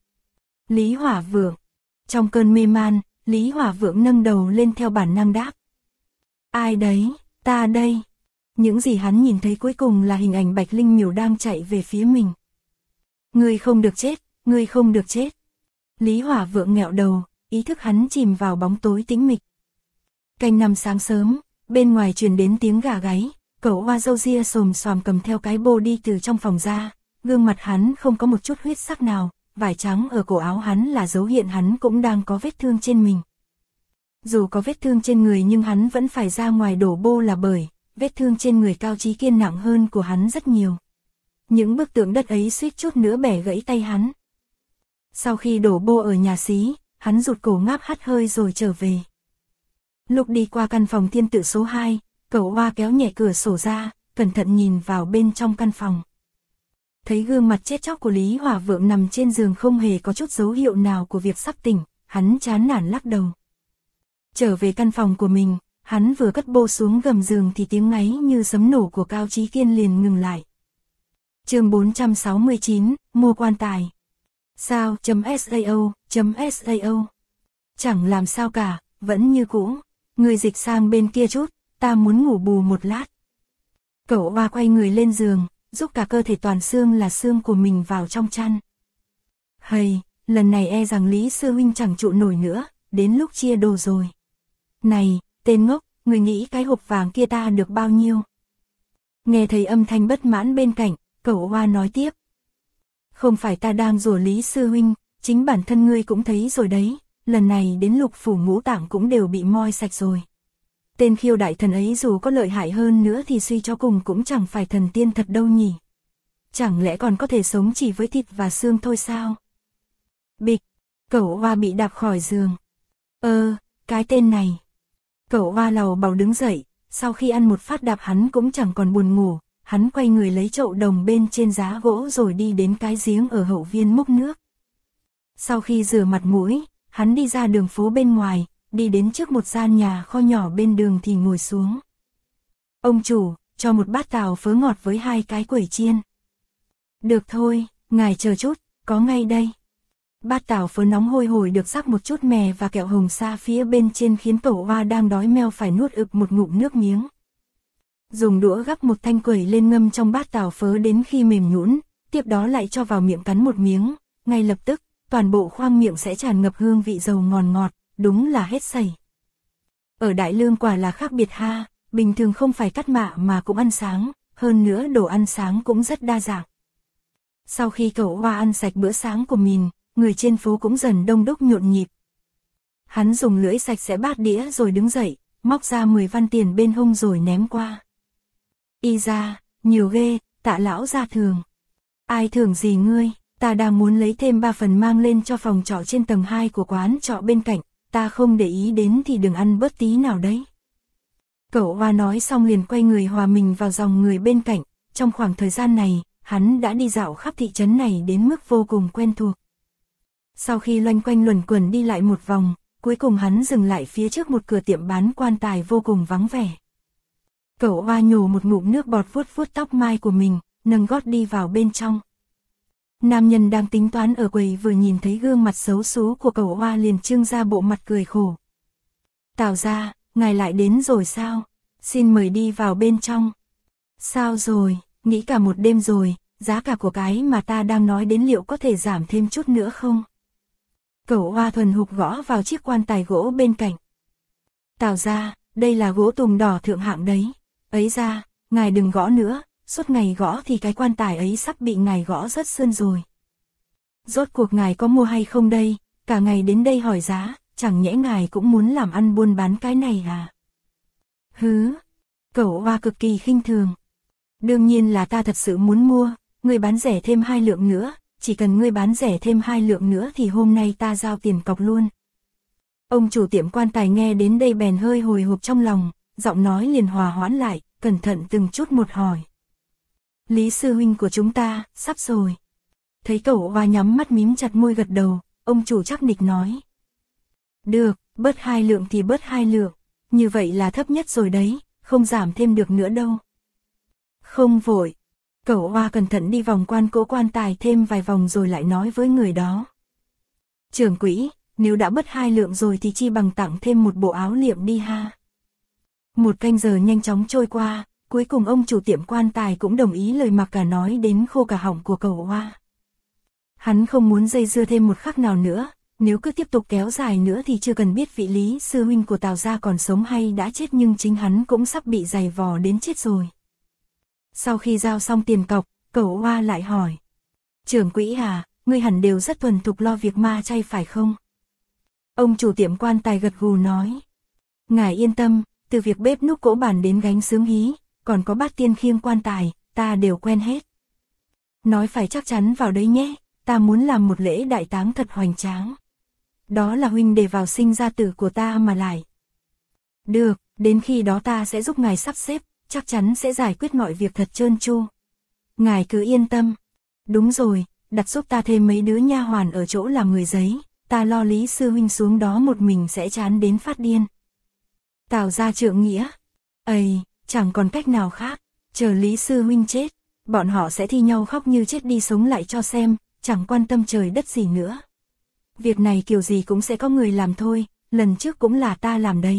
Lý Hỏa Vượng. Trong cơn mê man, Lý Hỏa Vượng nâng đầu lên theo bản năng đáp. Ai đấy, ta đây. Những gì hắn nhìn thấy cuối cùng là hình ảnh Bạch Linh Miểu đang chạy về phía mình. Ngươi không được chết, ngươi không được chết. Lý Hỏa Vượng nghẹo đầu, ý thức hắn chìm vào bóng tối tĩnh mịch. Canh năm sáng sớm, bên ngoài truyền đến tiếng gà gáy, cẩu oa râu ria xồm xoàm cầm theo cái bô đi từ trong phòng ra, gương mặt hắn không có một chút huyết sắc nào, vải trắng ở cổ áo hắn là dấu hiện hắn cũng đang có vết thương trên mình. Dù có vết thương trên người nhưng hắn vẫn phải ra ngoài đổ bô là bởi vết thương trên người Cao Chí Kiên nặng hơn của hắn rất nhiều. Những bức tượng đất ấy suýt chút nữa bẻ gãy tay hắn. Sau khi đổ bô ở nhà xí, hắn rụt cổ ngáp hắt hơi rồi trở về. Lúc đi qua căn phòng thiên tự số 2, cẩu oa kéo nhẹ cửa sổ ra, cẩn thận nhìn vào bên trong căn phòng. Thấy gương mặt chết chóc của Lý Hỏa Vượng nằm trên giường không hề có chút dấu hiệu nào của việc sắp tỉnh, hắn chán nản lắc đầu. Trở về căn phòng của mình, hắn vừa cất bô xuống gầm giường thì tiếng ngáy như sấm nổ của Cao Chí Kiên liền ngừng lại. Chương 469, mua quan tài. Sao.sao. Chẳng làm sao cả, vẫn như cũ. Người dịch sang bên kia chút, ta muốn ngủ bù một lát. Cẩu oa quay người lên giường, giúp cả cơ thể toàn xương là xương của mình vào trong chăn. Hầy, lần này e rằng Lý sư huynh chẳng trụ nổi nữa, đến lúc chia đồ rồi. Này, tên ngốc, người nghĩ cái hộp vàng kia ta được bao nhiêu? Nghe thấy âm thanh bất mãn bên cạnh, cẩu oa nói tiếp. Không phải ta đang rủa Lý sư huynh, chính bản thân ngươi cũng thấy rồi đấy, lần này đến Lục phủ ngũ tạng cũng đều bị moi sạch rồi. Tên khiêu đại thần ấy dù có lợi hại hơn nữa thì suy cho cùng cũng chẳng phải thần tiên thật đâu nhỉ. Chẳng lẽ còn có thể sống chỉ với thịt và xương thôi sao? Bịch, cẩu oa bị đạp khỏi giường. Cái tên này. Cẩu oa làu bầu đứng dậy, sau khi ăn một phát đạp hắn cũng chẳng còn buồn ngủ, hắn quay người lấy chậu đồng bên trên giá gỗ rồi đi đến cái giếng ở hậu viên múc nước. Sau khi rửa mặt mũi, hắn đi ra đường phố bên ngoài, đi đến trước một gian nhà kho nhỏ bên đường thì ngồi xuống. Ông chủ, cho một bát tàu phớ ngọt với 2 cái quẩy chiên. Được thôi, ngài chờ chút, có ngay đây. Bát tàu phớ nóng hôi hổi được rắc một chút mè và kẹo hồng sa phía bên trên khiến cẩu oa đang đói meo phải nuốt ực một ngụm nước miếng. Dùng đũa gắp một thanh quẩy lên ngâm trong bát tàu phớ đến khi mềm nhũn, tiếp đó lại cho vào miệng cắn một miếng, ngay lập tức, toàn bộ khoang miệng sẽ tràn ngập hương vị dầu ngọt ngọt, đúng là hết sảy. Ở Đại Lương quả là khác biệt ha, bình thường không phải cắt mạ mà cũng ăn sáng, hơn nữa đồ ăn sáng cũng rất đa dạng. Sau khi cẩu oa ăn sạch bữa sáng của mình, người trên phố cũng dần đông đúc nhộn nhịp. Hắn dùng lưỡi sạch sẽ bát đĩa rồi đứng dậy, móc ra 10 văn tiền bên hông rồi ném qua. Y ra, nhiều ghê, Tạ lão gia thường. Ai thưởng gì ngươi, ta đang muốn lấy thêm 3 phần mang lên cho phòng trọ trên tầng 2 của quán trọ bên cạnh, ta không để ý đến thì đừng ăn bớt tí nào đấy. Cẩu Oa nói xong liền quay người hòa mình vào dòng người bên cạnh, trong khoảng thời gian này, hắn đã đi dạo khắp thị trấn này đến mức vô cùng quen thuộc. Sau khi loanh quanh luẩn quẩn đi lại một vòng, cuối cùng hắn dừng lại phía trước một cửa tiệm bán quan tài vô cùng vắng vẻ. Cẩu Oa nhổ một ngụm nước bọt vuốt vuốt tóc mai của mình, nâng gót đi vào bên trong. Nam nhân đang tính toán ở quầy vừa nhìn thấy gương mặt xấu xú của Cẩu Oa liền trưng ra bộ mặt cười khổ. Tào gia, ngài lại đến rồi sao? Xin mời đi vào bên trong. Sao rồi, nghĩ cả một đêm rồi, giá cả của cái mà ta đang nói đến liệu có thể giảm thêm chút nữa không? Cẩu Oa thuần thục gõ vào chiếc quan tài gỗ bên cạnh. Tào gia, đây là gỗ tùng đỏ thượng hạng đấy. Ấy ra, ngài đừng gõ nữa, suốt ngày gõ thì cái quan tài ấy sắp bị ngài gõ rớt sơn rồi. Rốt cuộc ngài có mua hay không đây, cả ngày đến đây hỏi giá, chẳng nhẽ ngài cũng muốn làm ăn buôn bán cái này à? Hứ, Cẩu Oa cực kỳ khinh thường. Đương nhiên là ta thật sự muốn mua, ngươi bán rẻ thêm 2 lượng nữa, chỉ cần ngươi bán rẻ thêm 2 lượng nữa thì hôm nay ta giao tiền cọc luôn. Ông chủ tiệm quan tài nghe đến đây bèn hơi hồi hộp trong lòng, giọng nói liền hòa hoãn lại, cẩn thận từng chút một hỏi. Lý sư huynh của chúng ta, sắp rồi. Thấy Cẩu Oa nhắm mắt mím chặt môi gật đầu, ông chủ chắc nịch nói. Được, bớt 2 lượng thì bớt 2 lượng, như vậy là thấp nhất rồi đấy, không giảm thêm được nữa đâu. Không vội. Cẩu Oa cẩn thận đi vòng quan cỗ quan tài thêm vài vòng rồi lại nói với người đó. Trưởng quỹ, nếu đã bớt 2 lượng rồi thì chi bằng tặng thêm một bộ áo liệm đi ha. Một canh giờ nhanh chóng trôi qua, cuối cùng ông chủ tiệm quan tài cũng đồng ý lời mặc cả nói đến khô cả họng của Cẩu Oa. Hắn không muốn dây dưa thêm một khắc nào nữa, nếu cứ tiếp tục kéo dài nữa thì chưa cần biết vị Lý sư huynh của Tào gia còn sống hay đã chết nhưng chính hắn cũng sắp bị giày vò đến chết rồi. Sau khi giao xong tiền cọc, Cẩu Oa lại hỏi. Trưởng quỹ à, ngươi hẳn đều rất thuần thục lo việc ma chay phải không? Ông chủ tiệm quan tài gật gù nói. Ngài yên tâm, từ việc bếp núc cỗ bàn đến gánh sướng hí, còn có bát tiên khiêng quan tài, ta đều quen hết. Nói phải chắc chắn vào đấy nhé, ta muốn làm một lễ đại táng thật hoành tráng. Đó là huynh để vào sinh ra tử của ta mà lại. Được, đến khi đó ta sẽ giúp ngài sắp xếp, chắc chắn sẽ giải quyết mọi việc thật trơn tru. Ngài cứ yên tâm. Đúng rồi, đặt giúp ta thêm mấy đứa nha hoàn ở chỗ làm người giấy, ta lo Lý sư huynh xuống đó một mình sẽ chán đến phát điên. Tào gia trượng nghĩa. Ây, chẳng còn cách nào khác, chờ Lý sư huynh chết, bọn họ sẽ thi nhau khóc như chết đi sống lại cho xem, chẳng quan tâm trời đất gì nữa. Việc này kiểu gì cũng sẽ có người làm thôi, lần trước cũng là ta làm đấy.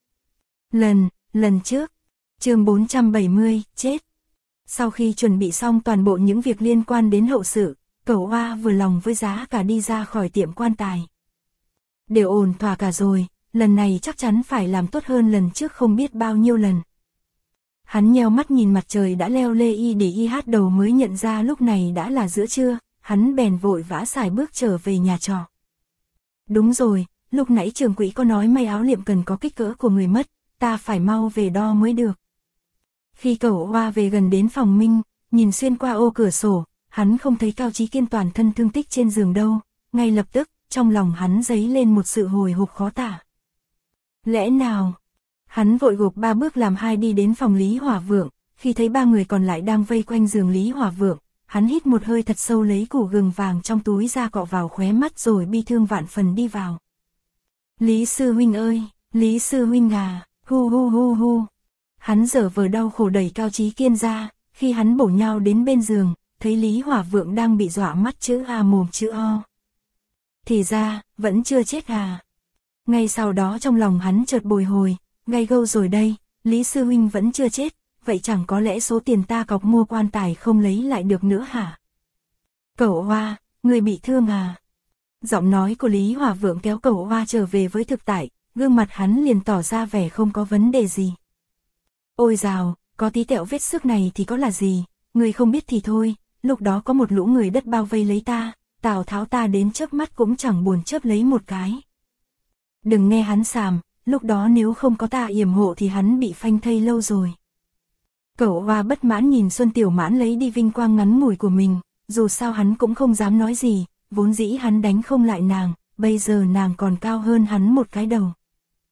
Lần trước. Chương 470, chết. Sau khi chuẩn bị xong toàn bộ những việc liên quan đến hậu sự, Cẩu Oa vừa lòng với giá cả đi ra khỏi tiệm quan tài. Đều ổn thỏa cả rồi, lần này chắc chắn phải làm tốt hơn lần trước không biết bao nhiêu lần. Hắn nheo mắt nhìn mặt trời đã leo lê y để y hát đầu mới nhận ra lúc này đã là giữa trưa, hắn bèn vội vã xài bước trở về nhà trọ. Đúng rồi, lúc nãy trưởng quỹ có nói may áo liệm cần có kích cỡ của người mất, ta phải mau về đo mới được. Khi Cẩu Oa về gần đến phòng Minh, nhìn xuyên qua ô cửa sổ, hắn không thấy Cao Chí Kiên toàn thân thương tích trên giường đâu, ngay lập tức, trong lòng hắn dấy lên một sự hồi hộp khó tả. Lẽ nào? Hắn vội gục 3 bước làm 2 đi đến phòng Lý Hỏa Vượng, khi thấy 3 người còn lại đang vây quanh giường Lý Hỏa Vượng, hắn hít một hơi thật sâu lấy củ gừng vàng trong túi ra cọ vào khóe mắt rồi bi thương vạn phần đi vào. Lý sư huynh ơi, Lý sư huynh à, hu hu hu hu. Hắn giở vờ đau khổ đẩy Cao Chí Kiên ra, khi hắn bổ nhào đến bên giường, thấy Lý Hỏa Vượng đang bị dọa mắt chữ A mồm chữ O. Thì ra, vẫn chưa chết à. Ngay sau đó trong lòng hắn chợt bồi hồi, gay gâu rồi đây, Lý sư huynh vẫn chưa chết, vậy chẳng có lẽ số tiền ta cọc mua quan tài không lấy lại được nữa hả? Cẩu Oa, người bị thương à? Giọng nói của Lý Hỏa Vượng kéo Cẩu Oa trở về với thực tại, gương mặt hắn liền tỏ ra vẻ không có vấn đề gì. Ôi dào, có tí tẹo vết xước này thì có là gì, người không biết thì thôi, lúc đó có một lũ người đất bao vây lấy ta, Tào Tháo ta đến chớp mắt cũng chẳng buồn chớp lấy một cái. Đừng nghe hắn xàm, lúc đó nếu không có ta yểm hộ thì hắn bị phanh thây lâu rồi. Cẩu Oa bất mãn nhìn Xuân Tiểu Mãn lấy đi vinh quang ngắn ngủi của mình, dù sao hắn cũng không dám nói gì, vốn dĩ hắn đánh không lại nàng, bây giờ nàng còn cao hơn hắn một cái đầu.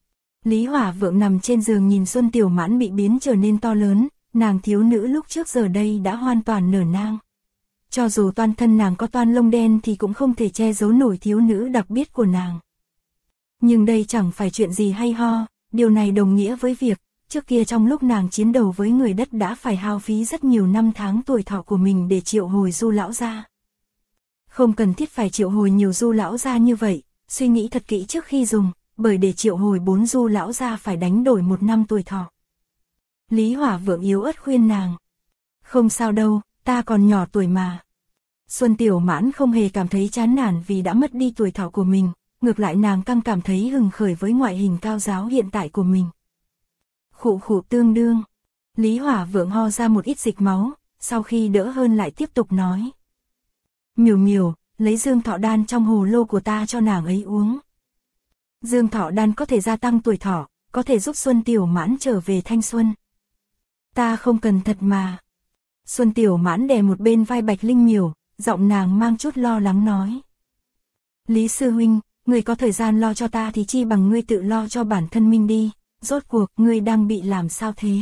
Lý Hỏa Vượng nằm trên giường nhìn Xuân Tiểu Mãn bị biến trở nên to lớn, nàng thiếu nữ lúc trước giờ đây đã hoàn toàn nở nang. Cho dù toàn thân nàng có toan lông đen thì cũng không thể che giấu nổi thiếu nữ đặc biệt của nàng. Nhưng đây chẳng phải chuyện gì hay ho, điều này đồng nghĩa với việc, trước kia trong lúc nàng chiến đấu với người đất đã phải hao phí rất nhiều năm tháng tuổi thọ của mình để triệu hồi Du lão gia. Không cần thiết phải triệu hồi nhiều Du lão gia như vậy, suy nghĩ thật kỹ trước khi dùng, bởi để triệu hồi 4 Du lão gia phải đánh đổi 1 năm tuổi thọ. Lý Hỏa Vượng yếu ớt khuyên nàng. Không sao đâu, ta còn nhỏ tuổi mà. Xuân Tiểu Mãn không hề cảm thấy chán nản vì đã mất đi tuổi thọ của mình, ngược lại nàng càng cảm thấy hừng khởi với ngoại hình cao ráo hiện tại của mình. Khụ khụ tương đương. Lý Hỏa Vượng ho ra một ít dịch máu, sau khi đỡ hơn lại tiếp tục nói. Miểu miểu, lấy dương thọ đan trong hồ lô của ta cho nàng ấy uống. Dương thọ đan có thể gia tăng tuổi thọ, có thể giúp Xuân Tiểu Mãn trở về thanh xuân. Ta không cần thật mà. Xuân Tiểu Mãn đè một bên vai Bạch Linh Miểu, giọng nàng mang chút lo lắng nói. Lý sư huynh, ngươi có thời gian lo cho ta thì chi bằng ngươi tự lo cho bản thân mình đi, rốt cuộc ngươi đang bị làm sao thế?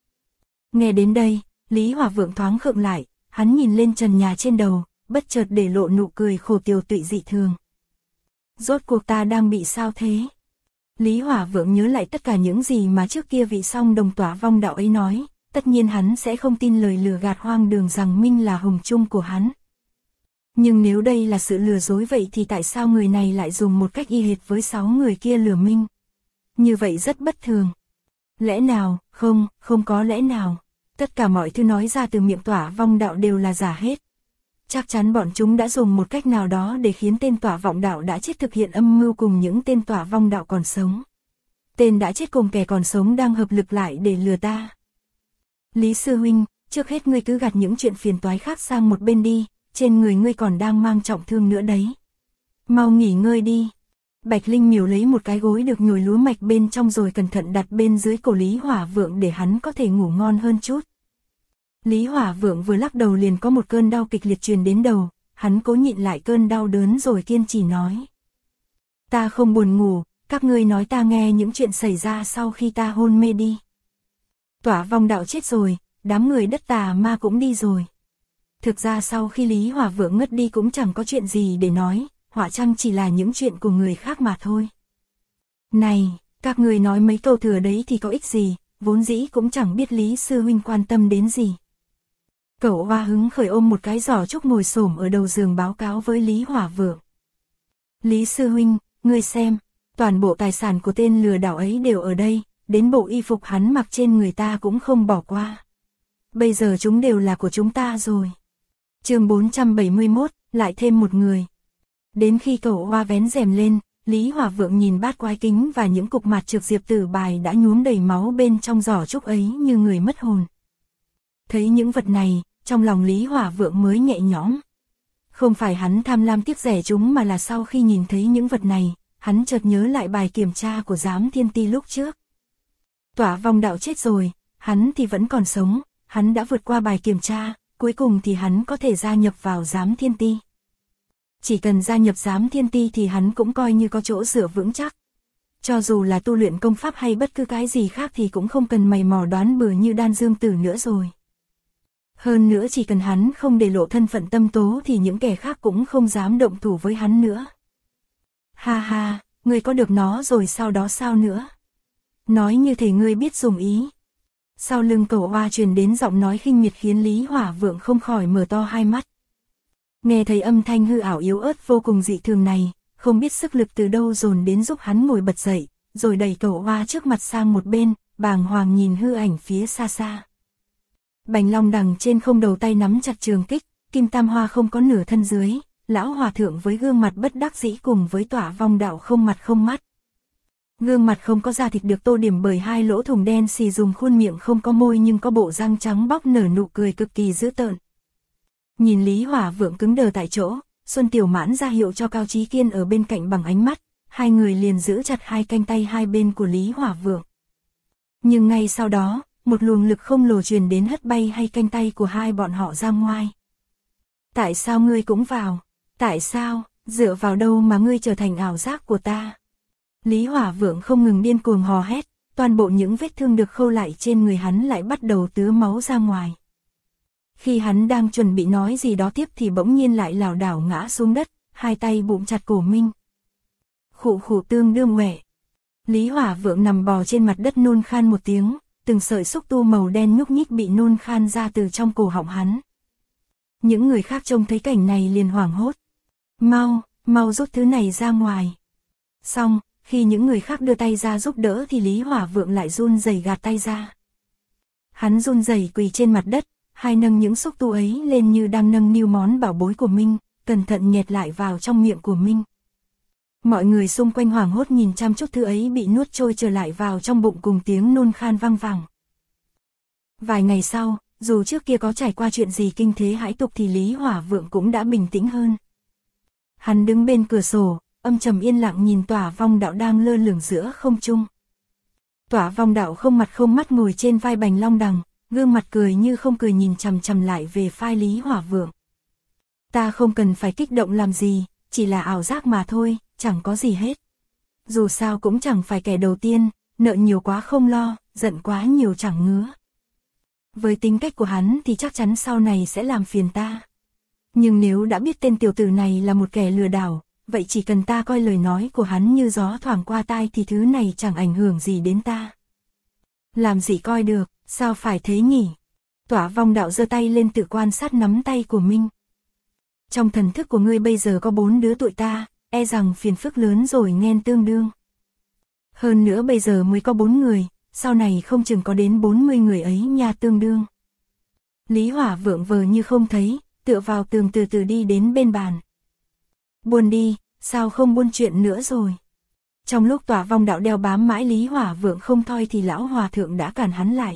Nghe đến đây, Lý Hỏa Vượng thoáng khựng lại, hắn nhìn lên trần nhà trên đầu, bất chợt để lộ nụ cười khổ tiều tụy dị thường. Rốt cuộc ta đang bị sao thế? Lý Hỏa Vượng nhớ lại tất cả những gì mà trước kia vị song đồng Tỏa Vong đạo ấy nói, tất nhiên hắn sẽ không tin lời lừa gạt hoang đường rằng Minh là hồng chung của hắn. Nhưng nếu đây là sự lừa dối vậy thì tại sao người này lại dùng một cách y hệt với 6 người kia lừa Minh? Như vậy rất bất thường. Lẽ nào, không có lẽ nào. Tất cả mọi thứ nói ra từ miệng Tỏa Vong đạo đều là giả hết. Chắc chắn bọn chúng đã dùng một cách nào đó để khiến tên Tỏa Vọng đạo đã chết thực hiện âm mưu cùng những tên Tỏa Vong đạo còn sống. Tên đã chết cùng kẻ còn sống đang hợp lực lại để lừa ta. Lý sư huynh, trước hết ngươi cứ gạt những chuyện phiền toái khác sang một bên đi, trên người ngươi còn đang mang trọng thương nữa đấy. Mau nghỉ ngơi đi. Bạch Linh Miểu lấy một cái gối được nhồi lúa mạch bên trong rồi cẩn thận đặt bên dưới cổ Lý Hỏa Vượng để hắn có thể ngủ ngon hơn chút. Lý Hỏa Vượng vừa lắc đầu liền có một cơn đau kịch liệt truyền đến đầu, hắn cố nhịn lại cơn đau đớn rồi kiên trì nói. Ta không buồn ngủ, các ngươi nói ta nghe những chuyện xảy ra sau khi ta hôn mê đi. Tỏa Vong đạo chết rồi, đám người đất tà ma cũng đi rồi. Thực ra sau khi Lý Hỏa Vượng ngất đi cũng chẳng có chuyện gì để nói, họa chăng chỉ là những chuyện của người khác mà thôi. Này, các người nói mấy câu thừa đấy thì có ích gì, vốn dĩ cũng chẳng biết Lý sư huynh quan tâm đến gì. Cẩu Hoa hứng khởi ôm một cái giỏ trúc ngồi xổm ở đầu giường báo cáo với Lý Hỏa Vượng. Lý sư huynh, ngươi xem, toàn bộ tài sản của tên lừa đảo ấy đều ở đây, đến bộ y phục hắn mặc trên người ta cũng không bỏ qua. Bây giờ chúng đều là của chúng ta rồi. Chương 471, lại thêm một người. Đến khi Cẩu Hoa vén rèm lên, Lý Hỏa Vượng nhìn bát quái kính và những cục mạt trược diệp tử bài đã nhuốm đầy máu bên trong giỏ trúc ấy như người mất hồn. Thấy những vật này, trong lòng Lý Hỏa Vượng mới nhẹ nhõm. Không phải hắn tham lam tiếc rẻ chúng mà là sau khi nhìn thấy những vật này, hắn chợt nhớ lại bài kiểm tra của Giám Thiên Ti lúc trước. Tỏa Vong đạo chết rồi, hắn thì vẫn còn sống, hắn đã vượt qua bài kiểm tra, cuối cùng thì hắn có thể gia nhập vào Giám Thiên Ti. Chỉ cần gia nhập Giám Thiên Ti thì hắn cũng coi như có chỗ dựa vững chắc. Cho dù là tu luyện công pháp hay bất cứ cái gì khác thì cũng không cần mày mò đoán bừa như Đan Dương Tử nữa rồi. Hơn nữa chỉ cần hắn không để lộ thân phận tâm tố thì những kẻ khác cũng không dám động thủ với hắn nữa. Ha ha, ngươi có được nó rồi sau đó sao nữa? Nói như thể ngươi biết dùng ý. Sau lưng Cẩu Hoa truyền đến giọng nói khinh miệt khiến Lý Hỏa Vượng không khỏi mở to hai mắt. Nghe thấy âm thanh hư ảo yếu ớt vô cùng dị thường này, không biết sức lực từ đâu dồn đến giúp hắn ngồi bật dậy, rồi đẩy Cẩu Hoa trước mặt sang một bên, bàng hoàng nhìn hư ảnh phía xa xa. Bành Long Đằng trên không đầu tay nắm chặt trường kích, Kim Tam Hoa không có nửa thân dưới, lão hòa thượng với gương mặt bất đắc dĩ cùng với Tỏa Vong đạo không mặt không mắt. Gương mặt không có da thịt được tô điểm bởi hai lỗ thủng đen xì, dùng khuôn miệng không có môi nhưng có bộ răng trắng bóc nở nụ cười cực kỳ dữ tợn. Nhìn Lý Hỏa Vượng cứng đờ tại chỗ, Xuân Tiểu Mãn ra hiệu cho Cao Chí Kiên ở bên cạnh bằng ánh mắt, hai người liền giữ chặt hai cánh tay hai bên của Lý Hỏa Vượng. Nhưng ngay sau đó, một luồng lực không lồ truyền đến hất bay hai cánh tay của hai bọn họ ra ngoài. Tại sao ngươi cũng vào? Tại sao? Dựa vào đâu mà ngươi trở thành ảo giác của ta? Lý Hỏa Vượng không ngừng điên cuồng hò hét, toàn bộ những vết thương được khâu lại trên người hắn lại bắt đầu tứa máu ra ngoài. Khi hắn đang chuẩn bị nói gì đó tiếp thì bỗng nhiên lại lảo đảo ngã xuống đất, hai tay bụng chặt cổ Minh. Khụ khụ tương đương quẻ. Lý Hỏa Vượng nằm bò trên mặt đất nôn khan một tiếng, từng sợi xúc tu màu đen nhúc nhích bị nôn khan ra từ trong cổ họng hắn. Những người khác trông thấy cảnh này liền hoảng hốt. Mau rút thứ này ra ngoài. Xong, khi những người khác đưa tay ra giúp đỡ thì Lý Hỏa Vượng lại run rẩy gạt tay ra. Hắn run rẩy quỳ trên mặt đất, hai nâng những xúc tu ấy lên như đang nâng niu món bảo bối của Minh, cẩn thận nhét lại vào trong miệng của Minh. Mọi người xung quanh hoảng hốt nhìn chăm chút thứ ấy bị nuốt trôi trở lại vào trong bụng cùng tiếng nôn khan vang vẳng. Vài ngày sau, dù trước kia có trải qua chuyện gì kinh thế hãi tục thì Lý Hỏa Vượng cũng đã bình tĩnh hơn. Hắn đứng bên cửa sổ, âm trầm yên lặng nhìn Tỏa Vong Đạo đang lơ lửng giữa không trung. Tỏa Vong Đạo không mặt không mắt ngồi trên vai Bành Long Đằng, gương mặt cười như không cười nhìn chằm chằm lại về vai Lý Hỏa Vượng. Ta không cần phải kích động làm gì, chỉ là ảo giác mà thôi, chẳng có gì hết. Dù sao cũng chẳng phải kẻ đầu tiên, nợ nhiều quá không lo, giận quá nhiều chẳng ngứa. Với tính cách của hắn thì chắc chắn sau này sẽ làm phiền ta. Nhưng nếu đã biết tên tiểu tử này là một kẻ lừa đảo, vậy chỉ cần ta coi lời nói của hắn như gió thoảng qua tai thì thứ này chẳng ảnh hưởng gì đến ta. Làm gì coi được, sao phải thế nhỉ? Tỏa Vong Đạo giơ tay lên tự quan sát nắm tay của Minh. Trong thần thức của ngươi bây giờ có 4 đứa tụi ta, e rằng phiền phức lớn rồi nghe tương đương. Hơn nữa bây giờ mới có 4 người, sau này không chừng có đến 40 người ấy nha tương đương. Lý Hỏa Vượng vờ như không thấy, tựa vào tường từ từ đi đến bên bàn. Buồn đi, sao không buôn chuyện nữa rồi? Trong lúc Tỏa Vong Đạo đeo bám mãi Lý Hỏa Vượng không thôi thì lão hòa thượng đã cản hắn lại.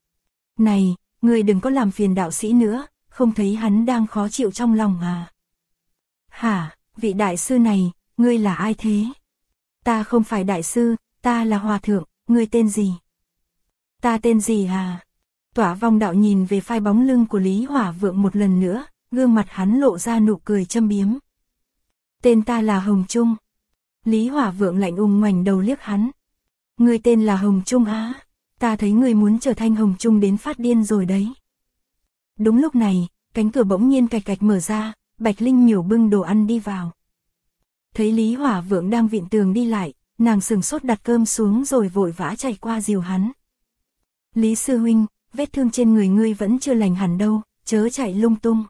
Này, ngươi đừng có làm phiền đạo sĩ nữa, không thấy hắn đang khó chịu trong lòng à? Hả, vị đại sư này, ngươi là ai thế? Ta không phải đại sư, ta là hòa thượng, ngươi tên gì? Ta tên gì à? Tỏa Vong Đạo nhìn về phai bóng lưng của Lý Hỏa Vượng một lần nữa, gương mặt hắn lộ ra nụ cười châm biếm. Tên ta là Hồng Trung. Lý Hỏa Vượng lạnh ngoảnh đầu liếc hắn. Ngươi tên là Hồng Trung á? Ta thấy ngươi muốn trở thành Hồng Trung đến phát điên rồi đấy. Đúng lúc này, cánh cửa bỗng nhiên cạch cạch mở ra, Bạch Linh Miểu bưng đồ ăn đi vào. Thấy Lý Hỏa Vượng đang vịn tường đi lại, nàng sừng sốt đặt cơm xuống rồi vội vã chạy qua dìu hắn. Lý sư huynh, vết thương trên người ngươi vẫn chưa lành hẳn đâu, chớ chạy lung tung.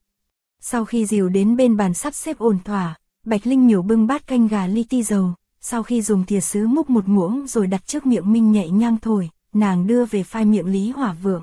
Sau khi dìu đến bên bàn sắp xếp ổn thỏa, Bạch Linh Miểu bưng bát canh gà li ti dầu, sau khi dùng thìa sứ múc một muỗng rồi đặt trước miệng Minh nhẹ nhàng thổi, nàng đưa về phai miệng Lý Hỏa Vượng.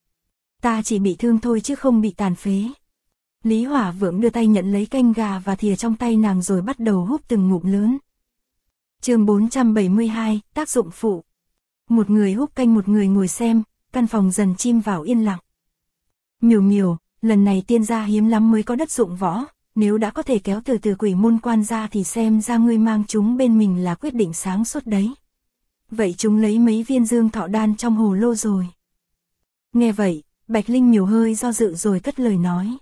Ta chỉ bị thương thôi chứ không bị tàn phế. Lý Hỏa Vượng đưa tay nhận lấy canh gà và thìa trong tay nàng rồi bắt đầu húp từng ngụm lớn. Chương 472, tác dụng phụ. Một người húp canh một người ngồi xem, căn phòng dần chìm vào yên lặng. Miểu Miểu, lần này tiên gia hiếm lắm mới có đất dụng võ, nếu đã có thể kéo từ Quỷ Môn Quan ra thì xem ra ngươi mang chúng bên mình là quyết định sáng suốt đấy. Vậy chúng lấy mấy viên dương thọ đan trong hồ lô rồi. Nghe vậy, Bạch Linh Miểu hơi do dự rồi cất lời nói.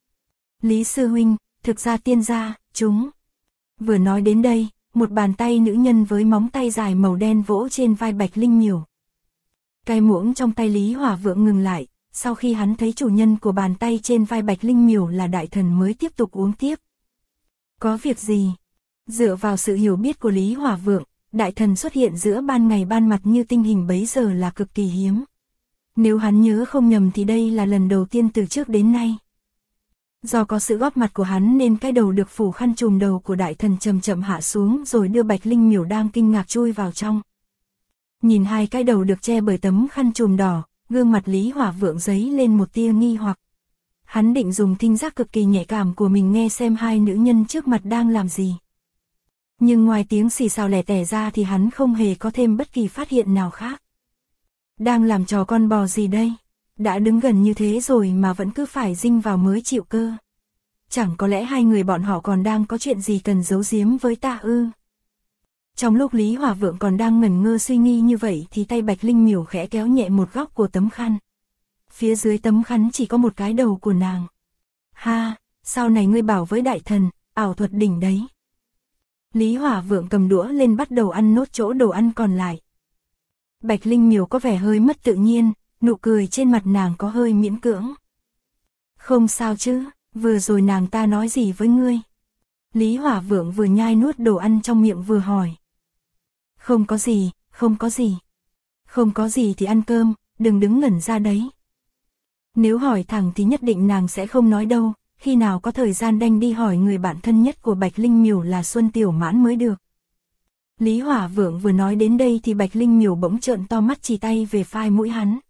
Lý sư huynh, thực ra tiên gia, chúng. Vừa nói đến đây, một bàn tay nữ nhân với móng tay dài màu đen vỗ trên vai Bạch Linh Miểu. Cái muỗng trong tay Lý Hỏa Vượng ngừng lại, sau khi hắn thấy chủ nhân của bàn tay trên vai Bạch Linh Miểu là đại thần mới tiếp tục uống tiếp. Có việc gì? Dựa vào sự hiểu biết của Lý Hỏa Vượng, đại thần xuất hiện giữa ban ngày ban mặt như tinh hình bấy giờ là cực kỳ hiếm. Nếu hắn nhớ không nhầm thì đây là lần đầu tiên từ trước đến nay. Do có sự góp mặt của hắn nên cái đầu được phủ khăn trùm đầu của đại thần chậm chậm hạ xuống rồi đưa Bạch Linh Miểu đang kinh ngạc chui vào trong. Nhìn hai cái đầu được che bởi tấm khăn trùm đỏ, gương mặt Lý Hỏa Vượng dấy lên một tia nghi hoặc. Hắn định dùng thính giác cực kỳ nhạy cảm của mình nghe xem hai nữ nhân trước mặt đang làm gì. Nhưng ngoài tiếng xì xào lẻ tẻ ra thì hắn không hề có thêm bất kỳ phát hiện nào khác. Đang làm trò con bò gì đây? Đã đứng gần như thế rồi mà vẫn cứ phải dinh vào mới chịu cơ. Chẳng có lẽ hai người bọn họ còn đang có chuyện gì cần giấu giếm với ta ư? Trong lúc Lý Hỏa Vượng còn đang ngẩn ngơ suy nghĩ như vậy thì tay Bạch Linh Miểu khẽ kéo nhẹ một góc của tấm khăn. Phía dưới tấm khăn chỉ có một cái đầu của nàng. Ha, sau này ngươi bảo với đại thần, ảo thuật đỉnh đấy. Lý Hỏa Vượng cầm đũa lên bắt đầu ăn nốt chỗ đồ ăn còn lại. Bạch Linh Miểu có vẻ hơi mất tự nhiên, nụ cười trên mặt nàng có hơi miễn cưỡng. Không sao chứ, vừa rồi nàng ta nói gì với ngươi? Lý Hỏa Vượng vừa nhai nuốt đồ ăn trong miệng vừa hỏi. Không có gì, không có gì. Không có gì thì ăn cơm, đừng đứng ngẩn ra đấy. Nếu hỏi thẳng thì nhất định nàng sẽ không nói đâu, khi nào có thời gian đành đi hỏi người bạn thân nhất của Bạch Linh Miểu là Xuân Tiểu Mãn mới được. Lý Hỏa Vượng vừa nói đến đây thì Bạch Linh Miểu bỗng trợn to mắt chỉ tay về phai mũi hắn.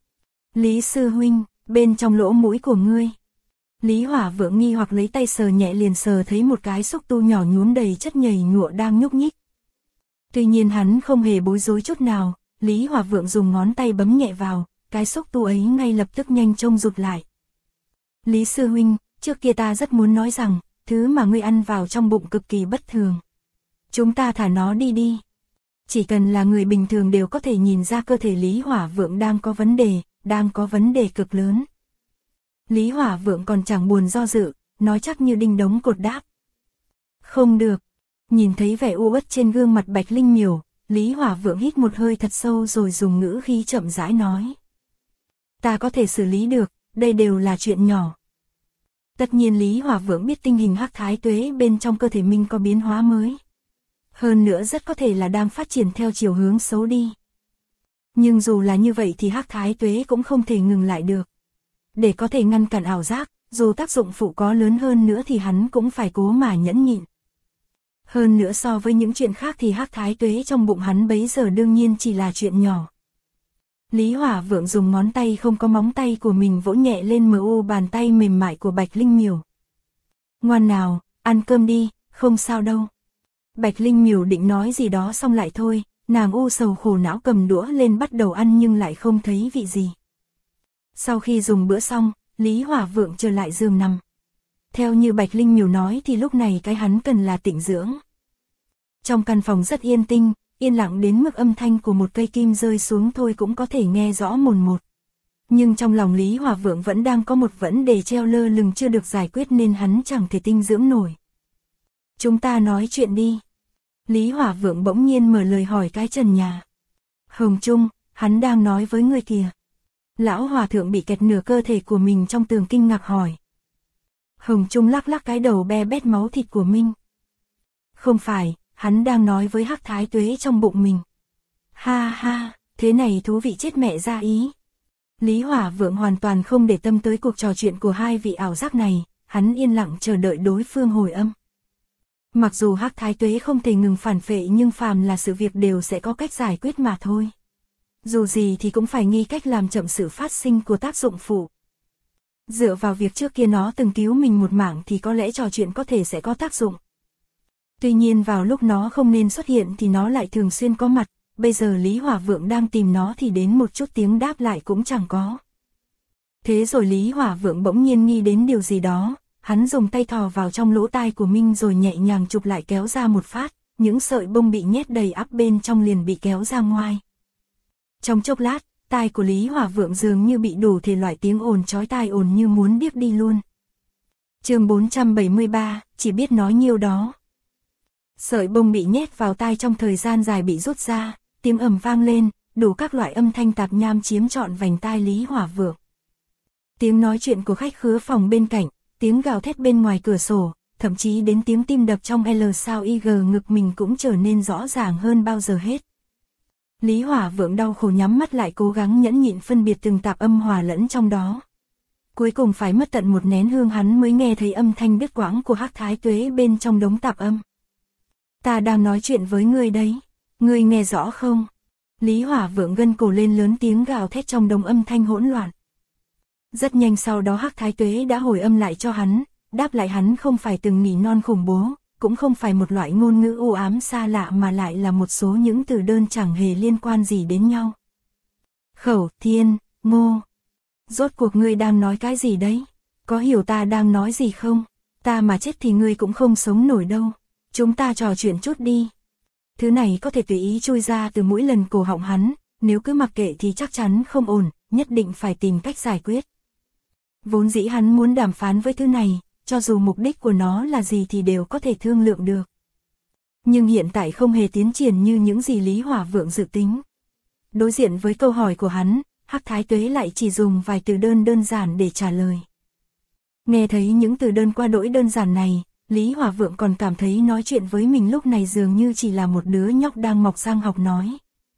Lý sư huynh, bên trong lỗ mũi của ngươi. Lý Hỏa Vượng nghi hoặc lấy tay sờ nhẹ liền sờ thấy một cái xúc tu nhỏ nhuốm đầy chất nhầy nhụa đang nhúc nhích. Tuy nhiên hắn không hề bối rối chút nào, Lý Hỏa Vượng dùng ngón tay bấm nhẹ vào, cái xúc tu ấy ngay lập tức nhanh chông rụt lại. Lý sư huynh, trước kia ta rất muốn nói rằng, thứ mà ngươi ăn vào trong bụng cực kỳ bất thường. Chúng ta thả nó đi đi. Chỉ cần là người bình thường đều có thể nhìn ra cơ thể Lý Hỏa Vượng đang có vấn đề cực lớn. Lý Hỏa Vượng còn chẳng buồn do dự, nói chắc như đinh đóng cột đáp. Không được. Nhìn thấy vẻ u uất trên gương mặt Bạch Linh Miểu, Lý Hỏa Vượng hít một hơi thật sâu rồi dùng ngữ khí chậm rãi nói. Ta có thể xử lý được, đây đều là chuyện nhỏ. Tất nhiên Lý Hỏa Vượng biết tình hình hắc thái tuế bên trong cơ thể mình có biến hóa mới. Hơn nữa rất có thể là đang phát triển theo chiều hướng xấu đi. Nhưng dù là như vậy thì hắc thái tuế cũng không thể ngừng lại được. Để có thể ngăn cản ảo giác, dù tác dụng phụ có lớn hơn nữa thì hắn cũng phải cố mà nhẫn nhịn. Hơn nữa so với những chuyện khác thì hắc thái tuế trong bụng hắn bấy giờ đương nhiên chỉ là chuyện nhỏ. Lý Hỏa Vượng dùng ngón tay không có móng tay của mình vỗ nhẹ lên bàn tay mềm mại của Bạch Linh Miểu. Ngoan nào, ăn cơm đi, không sao đâu. Bạch Linh Miểu định nói gì đó xong lại thôi, nàng u sầu khổ não cầm đũa lên bắt đầu ăn nhưng lại không thấy vị gì. Sau khi dùng bữa xong, Lý Hỏa Vượng trở lại giường nằm. Theo như Bạch Linh Miểu nói thì lúc này cái hắn cần là tĩnh dưỡng. Trong căn phòng rất yên tĩnh, yên lặng đến mức âm thanh của một cây kim rơi xuống thôi cũng có thể nghe rõ mồn một. Nhưng trong lòng Lý Hỏa Vượng vẫn đang có một vấn đề treo lơ lửng chưa được giải quyết nên hắn chẳng thể tinh dưỡng nổi. Chúng ta nói chuyện đi. Lý Hỏa Vượng bỗng nhiên mở lời hỏi cái trần nhà. Hồng Trung, hắn đang nói với người kìa. Lão Hòa Thượng bị kẹt nửa cơ thể của mình trong tường kinh ngạc hỏi. Hồng Trung lắc lắc cái đầu be bét máu thịt của mình. Không phải, hắn đang nói với hắc thái tuế trong bụng mình. Ha ha, thế này thú vị chết mẹ ra ý. Lý Hỏa Vượng hoàn toàn không để tâm tới cuộc trò chuyện của hai vị ảo giác này, hắn yên lặng chờ đợi đối phương hồi âm. Mặc dù hắc thái tuế không thể ngừng phản phệ nhưng phàm là sự việc đều sẽ có cách giải quyết mà thôi. Dù gì thì cũng phải nghĩ cách làm chậm sự phát sinh của tác dụng phụ. Dựa vào việc trước kia nó từng cứu mình một mạng thì có lẽ trò chuyện có thể sẽ có tác dụng. Tuy nhiên vào lúc nó không nên xuất hiện thì nó lại thường xuyên có mặt, bây giờ Lý Hỏa Vượng đang tìm nó thì đến một chút tiếng đáp lại cũng chẳng có. Thế rồi Lý Hỏa Vượng bỗng nhiên nghĩ đến điều gì đó, hắn dùng tay thò vào trong lỗ tai của mình rồi nhẹ nhàng chụp lại kéo ra một phát, những sợi bông bị nhét đầy ắp bên trong liền bị kéo ra ngoài. Trong chốc lát, tai của Lý Hỏa Vượng dường như bị đủ thể loại tiếng ồn chói tai ồn như muốn điếc đi luôn. Chương 473, chỉ biết nói nhiêu đó. Sợi bông bị nhét vào tai trong thời gian dài bị rút ra, tiếng ầm vang lên, đủ các loại âm thanh tạp nham chiếm trọn vành tai Lý Hỏa Vượng. Tiếng nói chuyện của khách khứa phòng bên cạnh, tiếng gào thét bên ngoài cửa sổ, thậm chí đến tiếng tim đập trong L sao IG ngực mình cũng trở nên rõ ràng hơn bao giờ hết. Lý Hỏa Vượng đau khổ nhắm mắt lại cố gắng nhẫn nhịn phân biệt từng tạp âm hòa lẫn trong đó. Cuối cùng phải mất tận một nén hương hắn mới nghe thấy âm thanh đứt quãng của hắc thái tuế bên trong đống tạp âm. Ta đang nói chuyện với ngươi đấy, ngươi nghe rõ không? Lý Hỏa Vượng gân cổ lên lớn tiếng gào thét trong đống âm thanh hỗn loạn. Rất nhanh sau đó hắc thái tuế đã hồi âm lại cho hắn, đáp lại hắn không phải từng nỉ non khủng bố, cũng không phải một loại ngôn ngữ u ám xa lạ mà lại là một số những từ đơn chẳng hề liên quan gì đến nhau. Khẩu, thiên, ngô. Rốt cuộc ngươi đang nói cái gì đấy? Có hiểu ta đang nói gì không? Ta mà chết thì ngươi cũng không sống nổi đâu. Chúng ta trò chuyện chút đi. Thứ này có thể tùy ý chui ra từ mỗi lần cổ họng hắn, nếu cứ mặc kệ thì chắc chắn không ổn, nhất định phải tìm cách giải quyết. Vốn dĩ hắn muốn đàm phán với thứ này, cho dù mục đích của nó là gì thì đều có thể thương lượng được. Nhưng hiện tại không hề tiến triển như những gì Lý Hỏa Vượng dự tính. Đối diện với câu hỏi của hắn, Hắc Thái Tuế lại chỉ dùng vài từ đơn giản để trả lời. Nghe thấy những từ đơn qua đỗi đơn giản này, Lý Hỏa Vượng còn cảm thấy nói chuyện với mình lúc này dường như chỉ là một đứa nhóc đang mọc răng học nói.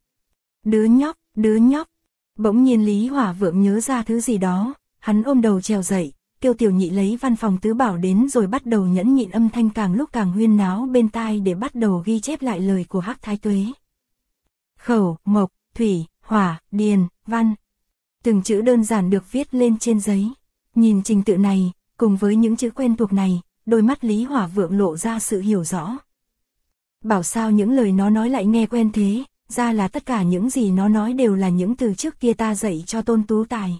Đứa nhóc. Bỗng nhiên Lý Hỏa Vượng nhớ ra thứ gì đó, hắn ôm đầu trèo dậy, kêu Tiểu Nhị lấy văn phòng tứ bảo đến rồi bắt đầu nhẫn nhịn âm thanh càng lúc càng huyên náo bên tai để bắt đầu ghi chép lại lời của Hắc Thái Tuế. Khẩu, mộc, thủy, hỏa, điền, văn. Từng chữ đơn giản được viết lên trên giấy. Nhìn trình tự này, cùng với những chữ quen thuộc này, đôi mắt Lý Hỏa Vượng lộ ra sự hiểu rõ. Bảo sao những lời nó nói lại nghe quen thế, ra là tất cả những gì nó nói đều là những từ trước kia ta dạy cho Tôn Tú Tài.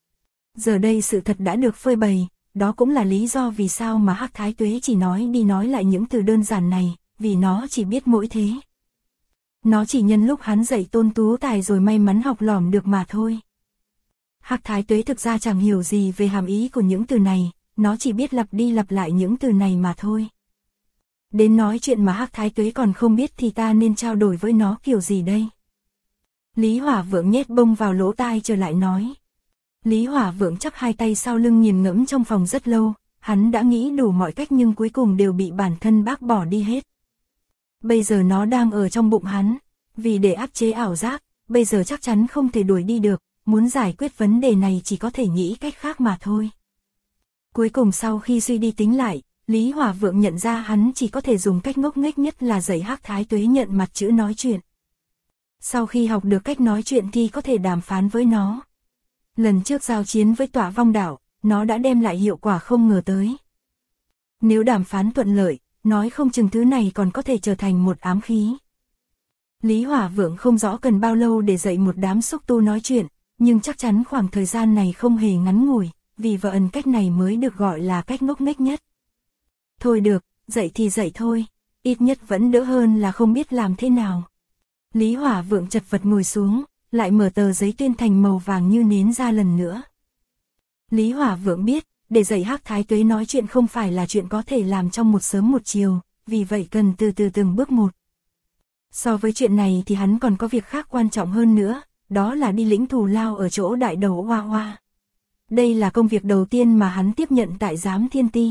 Giờ đây sự thật đã được phơi bày, đó cũng là lý do vì sao mà Hắc Thái Tuế chỉ nói đi nói lại những từ đơn giản này, vì nó chỉ biết mỗi thế. Nó chỉ nhân lúc hắn dạy Tôn Tú Tài rồi may mắn học lỏm được mà thôi. Hắc Thái Tuế thực ra chẳng hiểu gì về hàm ý của những từ này, nó chỉ biết lặp đi lặp lại những từ này mà thôi. Đến nói chuyện mà Hắc Thái Tuế còn không biết thì ta nên trao đổi với nó kiểu gì đây? Lý Hỏa Vượng nhét bông vào lỗ tai trở lại nói. Lý Hỏa Vượng chắp hai tay sau lưng nhìn ngẫm trong phòng rất lâu, hắn đã nghĩ đủ mọi cách nhưng cuối cùng đều bị bản thân bác bỏ đi hết. Bây giờ nó đang ở trong bụng hắn, vì để áp chế ảo giác, bây giờ chắc chắn không thể đuổi đi được, muốn giải quyết vấn đề này chỉ có thể nghĩ cách khác mà thôi. Cuối cùng sau khi suy đi tính lại, Lý Hỏa Vượng nhận ra hắn chỉ có thể dùng cách ngốc nghếch nhất là dạy Hắc Thái Tuế nhận mặt chữ nói chuyện. Sau khi học được cách nói chuyện thì có thể đàm phán với nó. Lần trước giao chiến với Tỏa Vong Đảo, nó đã đem lại hiệu quả không ngờ tới. Nếu đàm phán thuận lợi, nói không chừng thứ này còn có thể trở thành một ám khí. Lý Hỏa Vượng không rõ cần bao lâu để dạy một đám xúc tu nói chuyện, nhưng chắc chắn khoảng thời gian này không hề ngắn ngủi, vì vậy cách này mới được gọi là cách ngốc nghếch nhất. Thôi được, dạy thì dạy thôi, ít nhất vẫn đỡ hơn là không biết làm thế nào. Lý Hỏa Vượng chật vật ngồi xuống, lại mở tờ giấy tuyên thành màu vàng như nến ra lần nữa. Lý Hỏa Vượng biết, để dạy Hắc Thái Tuế nói chuyện không phải là chuyện có thể làm trong một sớm một chiều, vì vậy cần từ từ từng bước một. So với chuyện này thì hắn còn có việc khác quan trọng hơn nữa, đó là đi lĩnh thù lao ở chỗ đại đầu Hoa Hoa. Đây là công việc đầu tiên mà hắn tiếp nhận tại Giám Thiên Ti.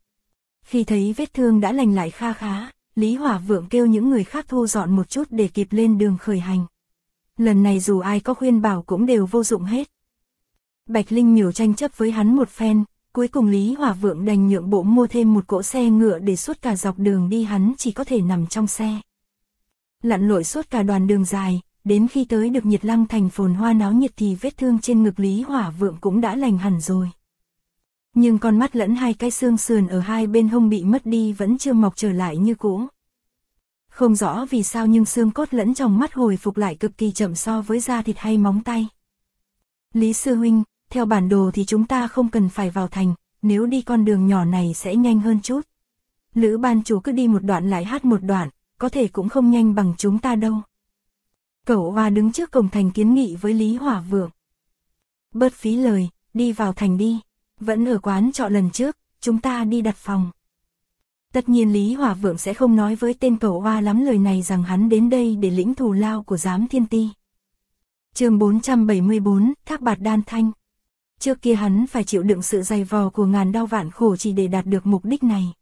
Khi thấy vết thương đã lành lại kha khá, Lý Hỏa Vượng kêu những người khác thu dọn một chút để kịp lên đường khởi hành. Lần này dù ai có khuyên bảo cũng đều vô dụng hết. Bạch Linh Miểu tranh chấp với hắn một phen, cuối cùng Lý Hỏa Vượng đành nhượng bộ mua thêm một cỗ xe ngựa để suốt cả dọc đường đi hắn chỉ có thể nằm trong xe. Lặn lội suốt cả đoàn đường dài, đến khi tới được Nhiệt Lăng thành phồn hoa náo nhiệt thì vết thương trên ngực Lý Hỏa Vượng cũng đã lành hẳn rồi. Nhưng con mắt lẫn hai cái xương sườn ở hai bên hông bị mất đi vẫn chưa mọc trở lại như cũ. Không rõ vì sao nhưng xương cốt lẫn trong mắt hồi phục lại cực kỳ chậm so với da thịt hay móng tay. Lý sư huynh, theo bản đồ thì chúng ta không cần phải vào thành, nếu đi con đường nhỏ này sẽ nhanh hơn chút. Lữ ban chủ cứ đi một đoạn lại hát một đoạn, có thể cũng không nhanh bằng chúng ta đâu. Cẩu Hoa đứng trước cổng thành kiến nghị với Lý Hỏa Vượng. Bớt phí lời, đi vào thành đi, vẫn ở quán trọ lần trước, chúng ta đi đặt phòng. Tất nhiên Lý Hỏa Vượng sẽ không nói với tên Cẩu Hoa lắm lời này rằng hắn đến đây để lĩnh thù lao của Giám Thiên Ti. Chương 474, Thác Bạt Đan Thanh. Trước kia hắn phải chịu đựng sự dày vò của ngàn đau vạn khổ chỉ để đạt được mục đích này.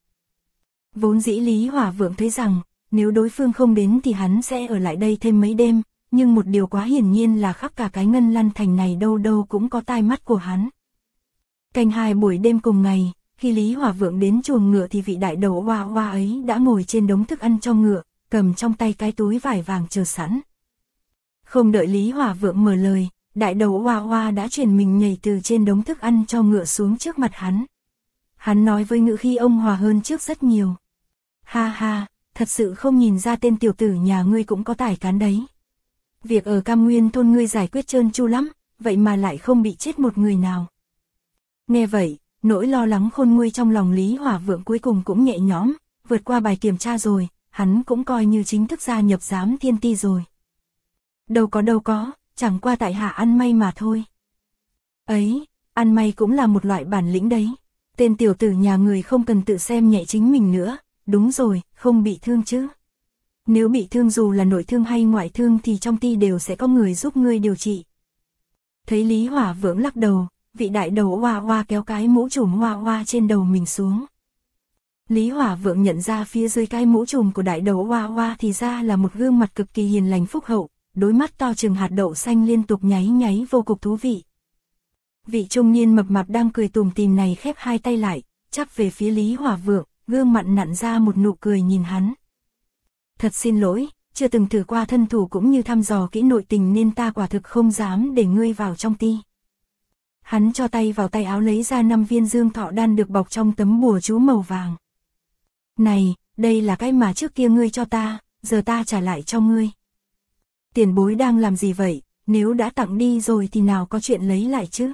Vốn dĩ Lý Hỏa Vượng thấy rằng, nếu đối phương không đến thì hắn sẽ ở lại đây thêm mấy đêm, nhưng một điều quá hiển nhiên là khắp cả cái Ngân Lăn thành này đâu đâu cũng có tai mắt của hắn. Canh 2 buổi đêm cùng ngày, khi Lý Hỏa Vượng đến chuồng ngựa thì vị đại đầu Hoa Hoa ấy đã ngồi trên đống thức ăn cho ngựa, cầm trong tay cái túi vải vàng chờ sẵn. Không đợi Lý Hỏa Vượng mở lời, đại đầu Hoa Hoa đã chuyển mình nhảy từ trên đống thức ăn cho ngựa xuống trước mặt hắn. Hắn nói với ngữ khí ông hòa hơn trước rất nhiều. Ha ha, thật sự không nhìn ra tên tiểu tử nhà ngươi cũng có tài cán đấy. Việc ở Cam Nguyên thôn ngươi giải quyết trơn tru lắm, vậy mà lại không bị chết một người nào. Nghe vậy, nỗi lo lắng khôn nguôi trong lòng Lý Hỏa Vượng cuối cùng cũng nhẹ nhõm, vượt qua bài kiểm tra rồi, hắn cũng coi như chính thức gia nhập Giám Thiên Ti rồi. Đâu có, chẳng qua tại hạ ăn may mà thôi. Ấy, ăn may cũng là một loại bản lĩnh đấy. Tên tiểu tử nhà người không cần tự xem nhẹ chính mình nữa, đúng rồi, không bị thương chứ. Nếu bị thương dù là nội thương hay ngoại thương thì trong ty đều sẽ có người giúp ngươi điều trị. Thấy Lý Hỏa Vượng lắc đầu, vị đại đầu Hoa Hoa kéo cái mũ trùm Hoa Hoa trên đầu mình xuống. Lý Hỏa Vượng nhận ra phía dưới cái mũ trùm của đại đầu Hoa Hoa thì ra là một gương mặt cực kỳ hiền lành phúc hậu, đôi mắt to chừng hạt đậu xanh liên tục nháy nháy vô cùng thú vị. Vị trung niên mập mạp đang cười tủm tỉm này khép hai tay lại, chắp về phía Lý Hỏa Vượng, gương mặt nặn ra một nụ cười nhìn hắn. Thật xin lỗi, chưa từng thử qua thân thủ cũng như thăm dò kỹ nội tình nên ta quả thực không dám để ngươi vào trong ty. Hắn cho tay vào tay áo lấy ra 5 viên dương thọ đan được bọc trong tấm bùa chú màu vàng. Này, đây là cái mà trước kia ngươi cho ta, giờ ta trả lại cho ngươi. Tiền bối đang làm gì vậy, nếu đã tặng đi rồi thì nào có chuyện lấy lại chứ?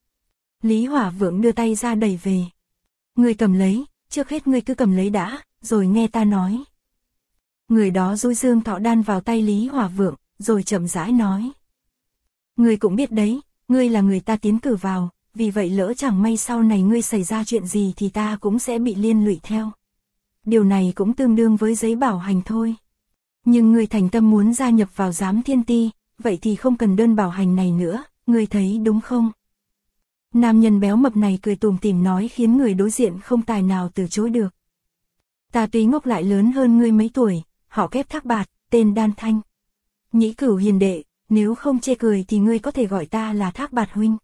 Lý Hỏa Vượng đưa tay ra đẩy về. Ngươi cầm lấy, trước hết ngươi cứ cầm lấy đã, rồi nghe ta nói. Người đó dúi dương thọ đan vào tay Lý Hỏa Vượng, rồi chậm rãi nói. Ngươi cũng biết đấy, ngươi là người ta tiến cử vào, vì vậy lỡ chẳng may sau này ngươi xảy ra chuyện gì thì ta cũng sẽ bị liên lụy theo. Điều này cũng tương đương với giấy bảo hành thôi. Nhưng ngươi thành tâm muốn gia nhập vào Giám Thiên Ty, vậy thì không cần đơn bảo hành này nữa, ngươi thấy đúng không? Nam nhân béo mập này cười tủm tỉm nói khiến người đối diện không tài nào từ chối được. Ta tuy ngốc lại lớn hơn ngươi mấy tuổi, họ Kép Thác Bạt, tên Đan Thanh. Nhĩ Cửu hiền đệ, nếu không chê cười thì ngươi có thể gọi ta là Thác Bạt huynh.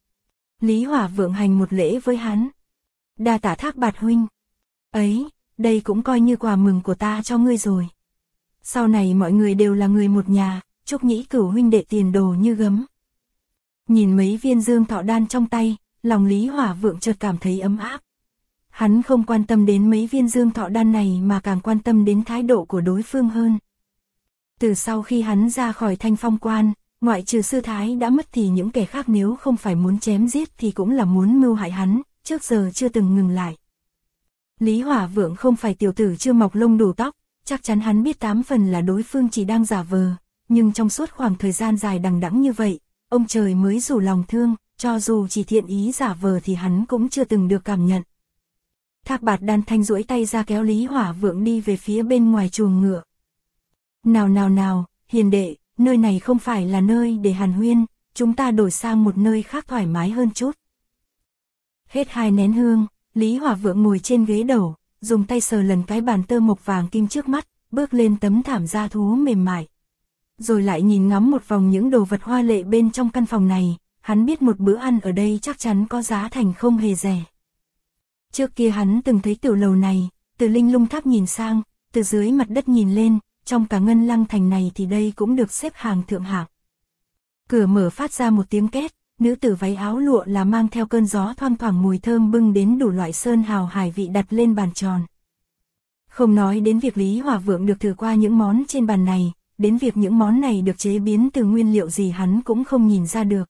Lý Hỏa Vượng hành một lễ với hắn. Đa tạ Thác Bạt huynh. Ấy, đây cũng coi như quà mừng của ta cho ngươi rồi. Sau này mọi người đều là người một nhà, chúc Nhĩ Cửu huynh đệ tiền đồ như gấm. Nhìn mấy viên dương thọ đan trong tay, lòng Lý Hỏa Vượng chợt cảm thấy ấm áp. Hắn không quan tâm đến mấy viên dương thọ đan này mà càng quan tâm đến thái độ của đối phương hơn. Từ sau khi hắn ra khỏi Thanh Phong Quan, ngoại trừ sư thái đã mất thì những kẻ khác nếu không phải muốn chém giết thì cũng là muốn mưu hại hắn, trước giờ chưa từng ngừng lại. Lý Hỏa Vượng không phải tiểu tử chưa mọc lông đủ tóc, chắc chắn hắn biết 8 phần là đối phương chỉ đang giả vờ, nhưng trong suốt khoảng thời gian dài đằng đẵng như vậy, ông trời mới rủ lòng thương, cho dù chỉ thiện ý giả vờ thì hắn cũng chưa từng được cảm nhận. Thác Bạt Đan Thanh duỗi tay ra kéo Lý Hỏa Vượng đi về phía bên ngoài chuồng ngựa. Nào, hiền đệ, nơi này không phải là nơi để hàn huyên, chúng ta đổi sang một nơi khác thoải mái hơn chút. Hết 2 nén hương, Lý Hỏa Vượng ngồi trên ghế đầu, dùng tay sờ lần cái bàn tơ mộc vàng kim trước mắt, bước lên tấm thảm da thú mềm mại. Rồi lại nhìn ngắm một vòng những đồ vật hoa lệ bên trong căn phòng này, hắn biết một bữa ăn ở đây chắc chắn có giá thành không hề rẻ. Trước kia hắn từng thấy tiểu lầu này, từ Linh Lung Tháp nhìn sang, từ dưới mặt đất nhìn lên, trong cả Ngân Lăng thành này thì đây cũng được xếp hàng thượng hạng. Cửa mở phát ra một tiếng két, nữ tử váy áo lụa là mang theo cơn gió thoang thoảng mùi thơm bưng đến đủ loại sơn hào hải vị đặt lên bàn tròn. Không nói đến việc Lý Hỏa Vượng được thử qua những món trên bàn này, đến việc những món này được chế biến từ nguyên liệu gì hắn cũng không nhìn ra được.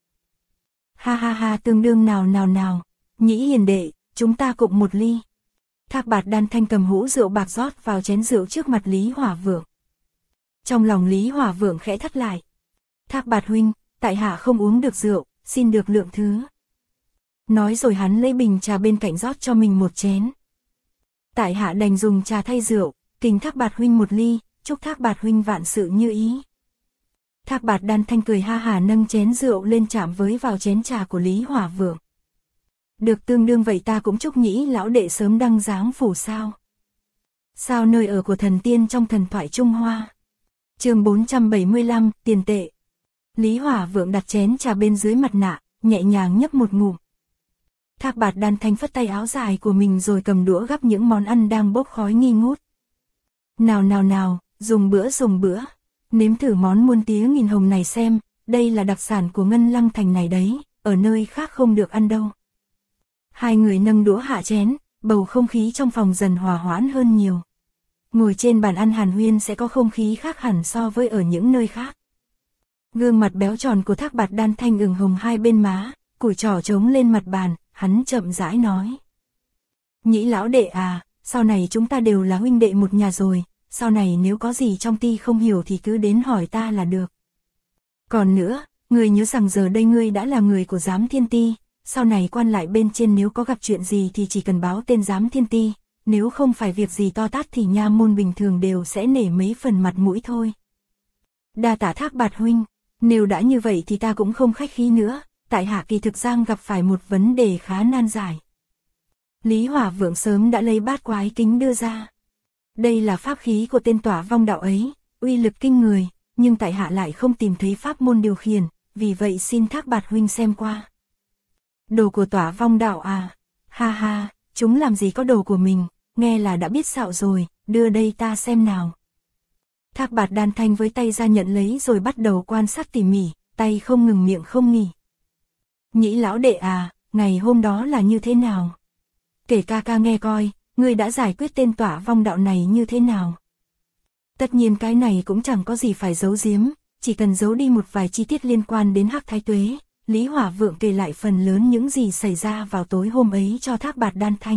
Ha, tương đương nào, Nhĩ hiền đệ, chúng ta cùng một ly. Thác Bạt Đan Thanh cầm hũ rượu bạc rót vào chén rượu trước mặt Lý Hỏa Vượng. Trong lòng Lý Hỏa Vượng khẽ thắt lại. Thác Bạt huynh, tại hạ không uống được rượu, xin được lượng thứ. Nói rồi hắn lấy bình trà bên cạnh rót cho mình một chén. Tại hạ đành dùng trà thay rượu, kính Thác Bạt huynh một ly, chúc Thác Bạt huynh vạn sự như ý. Thác Bạt Đan Thanh cười ha hả nâng chén rượu lên chạm với vào chén trà của Lý Hỏa Vượng. Được tương đương vậy ta cũng chúc Nhĩ lão đệ sớm đăng giáng phủ sao. Sao nơi ở của thần tiên trong thần thoại Trung Hoa. Chương 475, tiền tệ. Lý Hỏa Vượng đặt chén trà bên dưới mặt nạ, nhẹ nhàng nhấp một ngụm. Thác Bạt Đan Thanh phất tay áo dài của mình rồi cầm đũa gắp những món ăn đang bốc khói nghi ngút. Nào, dùng bữa. Nếm thử món muôn tía nghìn hồng này xem, đây là đặc sản của Ngân Lăng thành này đấy, ở nơi khác không được ăn đâu. Hai người nâng đũa hạ chén, bầu không khí trong phòng dần hòa hoãn hơn nhiều. Ngồi trên bàn ăn hàn huyên sẽ có không khí khác hẳn so với ở những nơi khác. Gương mặt béo tròn của Thác Bạt Đan Thanh ửng hồng hai bên má, củi trỏ trống lên mặt bàn, hắn chậm rãi nói. Nhĩ lão đệ à, sau này chúng ta đều là huynh đệ một nhà rồi, sau này nếu có gì trong ty không hiểu thì cứ đến hỏi ta là được. Còn nữa, ngươi nhớ rằng giờ đây ngươi đã là người của Giám Thiên Ty, sau này quan lại bên trên nếu có gặp chuyện gì thì chỉ cần báo tên Giám Thiên Ty, nếu không phải việc gì to tát thì nha môn bình thường đều sẽ nể mấy phần mặt mũi thôi. Đa tạ Thác Bạt huynh, nếu đã như vậy thì ta cũng không khách khí nữa, tại hạ kỳ thực giang gặp phải một vấn đề khá nan giải. Lý Hỏa Vượng sớm đã lấy bát quái kính đưa ra. Đây là pháp khí của tên Tỏa Vong đạo ấy, uy lực kinh người, nhưng tại hạ lại không tìm thấy pháp môn điều khiển, vì vậy xin Thác Bạt huynh xem qua. Đồ của Tỏa Vong đạo à? Ha ha, chúng làm gì có đồ của mình, nghe là đã biết xạo rồi, đưa đây ta xem nào. Thác Bạt Đan Thanh với tay ra nhận lấy rồi bắt đầu quan sát tỉ mỉ, tay không ngừng miệng không nghỉ. Nhĩ lão đệ à, ngày hôm đó là như thế nào? Kể ca ca nghe coi, ngươi đã giải quyết tên Tỏa Vong đạo này như thế nào? Tất nhiên cái này cũng chẳng có gì phải giấu giếm, chỉ cần giấu đi một vài chi tiết liên quan đến Hắc Thái Tuế. Lý Hỏa Vượng kể lại phần lớn những gì xảy ra vào tối hôm ấy cho Thác Bạt Đan Thanh.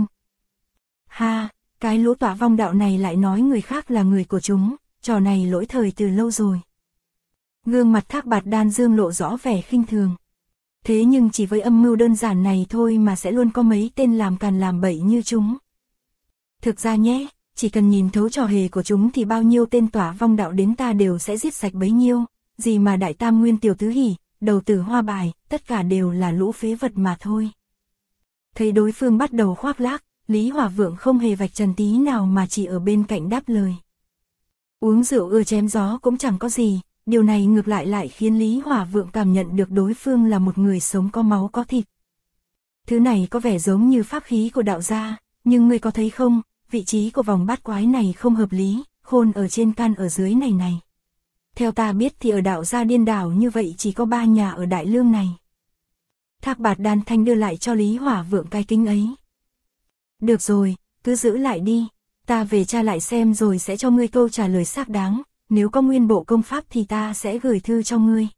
Ha, cái lũ Tỏa Vong đạo này lại nói người khác là người của chúng, trò này lỗi thời từ lâu rồi. Gương mặt Thác Bạt Đan Dương lộ rõ vẻ khinh thường. Thế nhưng chỉ với âm mưu đơn giản này thôi mà sẽ luôn có mấy tên làm càn làm bậy như chúng. Thực ra nhé, chỉ cần nhìn thấu trò hề của chúng thì bao nhiêu tên Tỏa Vong đạo đến ta đều sẽ giết sạch bấy nhiêu, gì mà Đại Tam Nguyên Tiểu Tứ Hỷ, Đầu Tử Hoa Bài, tất cả đều là lũ phế vật mà thôi. Thấy đối phương bắt đầu khoác lác, Lý Hỏa Vượng không hề vạch trần tí nào mà chỉ ở bên cạnh đáp lời. Uống rượu ưa chém gió cũng chẳng có gì, điều này ngược lại khiến Lý Hỏa Vượng cảm nhận được đối phương là một người sống có máu có thịt. Thứ này có vẻ giống như pháp khí của đạo gia, nhưng ngươi có thấy không, vị trí của vòng bát quái này không hợp lý, khôn ở trên can ở dưới này. Theo ta biết thì ở đạo gia điên đảo như vậy chỉ có 3 nhà ở Đại Lương này. Thác Bạt Đan Thanh đưa lại cho Lý Hỏa Vượng cái kính ấy. Được rồi, cứ giữ lại đi, ta về tra lại xem rồi sẽ cho ngươi câu trả lời xác đáng, nếu có nguyên bộ công pháp thì ta sẽ gửi thư cho ngươi.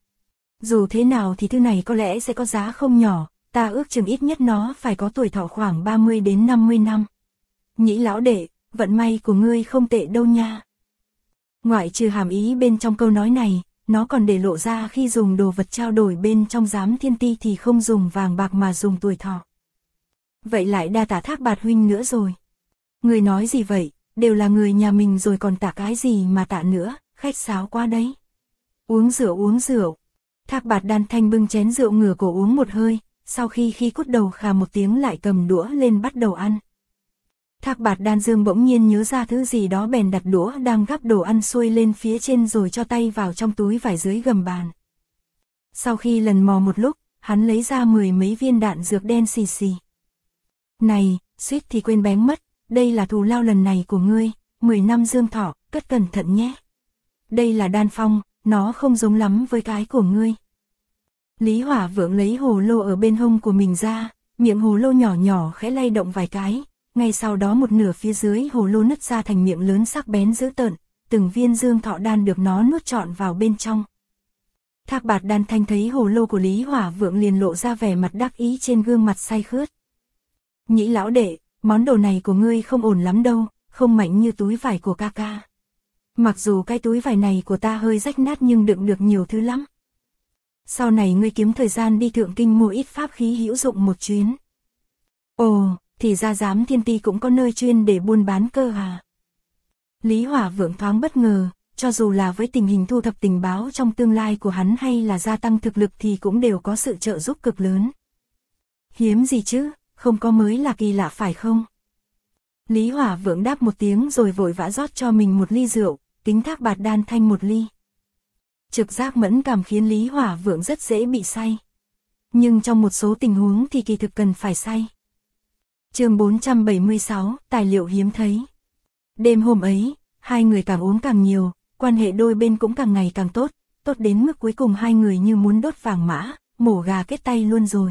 Dù thế nào thì thư này có lẽ sẽ có giá không nhỏ, ta ước chừng ít nhất nó phải có tuổi thọ khoảng 30 đến 50 năm. Nhĩ lão đệ, vận may của ngươi không tệ đâu nha. Ngoại trừ hàm ý bên trong câu nói này, nó còn để lộ ra khi dùng đồ vật trao đổi bên trong giám thiên ti thì không dùng vàng bạc mà dùng tuổi thọ. Vậy lại đa tạ Thác Bạt huynh nữa rồi. Người nói gì vậy, đều là người nhà mình rồi còn tạ cái gì mà tạ nữa, khách sáo quá đấy. Uống rượu. Thác Bạt Đan Thanh bưng chén rượu ngửa cổ uống một hơi, sau khi cút đầu khà một tiếng lại cầm đũa lên bắt đầu ăn. Thác Bạt Đan Dương bỗng nhiên nhớ ra thứ gì đó bèn đặt đũa đang gắp đồ ăn xuôi lên phía trên rồi cho tay vào trong túi vải dưới gầm bàn. Sau khi lần mò một lúc, hắn lấy ra 10 mấy viên đạn dược đen xì xì. Này, suýt thì quên bén mất, đây là thù lao lần này của ngươi, 10 năm dương thọ, cất cẩn thận nhé. Đây là đan phong, nó không giống lắm với cái của ngươi. Lý Hỏa Vượng lấy hồ lô ở bên hông của mình ra, miệng hồ lô nhỏ khẽ lay động vài cái, ngay sau đó một nửa phía dưới hồ lô nứt ra thành miệng lớn sắc bén dữ tợn, từng viên dương thọ đan được nó nuốt trọn vào bên trong. Thác Bạt Đan Thanh thấy hồ lô của Lý Hỏa Vượng liền lộ ra vẻ mặt đắc ý trên gương mặt say khướt. Nhĩ lão đệ, món đồ này của ngươi không ổn lắm đâu, không mạnh như túi vải của ca ca. Mặc dù cái túi vải này của ta hơi rách nát nhưng đựng được nhiều thứ lắm. Sau này ngươi kiếm thời gian đi Thượng Kinh mua ít pháp khí hữu dụng một chuyến. Ồ, thì ra giám thiên ti cũng có nơi chuyên để buôn bán cơ à. Lý Hỏa Vượng thoáng bất ngờ, cho dù là với tình hình thu thập tình báo trong tương lai của hắn hay là gia tăng thực lực thì cũng đều có sự trợ giúp cực lớn. Hiếm gì chứ, không có mới là kỳ lạ phải không? Lý Hỏa Vượng đáp một tiếng rồi vội vã rót cho mình một ly rượu, kính Thác Bạt Đan Thanh một ly. Trực giác mẫn cảm khiến Lý Hỏa Vượng rất dễ bị say. Nhưng trong một số tình huống thì kỳ thực cần phải say. Chương 476, tài liệu hiếm thấy. Đêm hôm ấy, hai người càng uống càng nhiều, quan hệ đôi bên cũng càng ngày càng tốt, tốt đến mức cuối cùng hai người như muốn đốt vàng mã, mổ gà kết tay luôn rồi.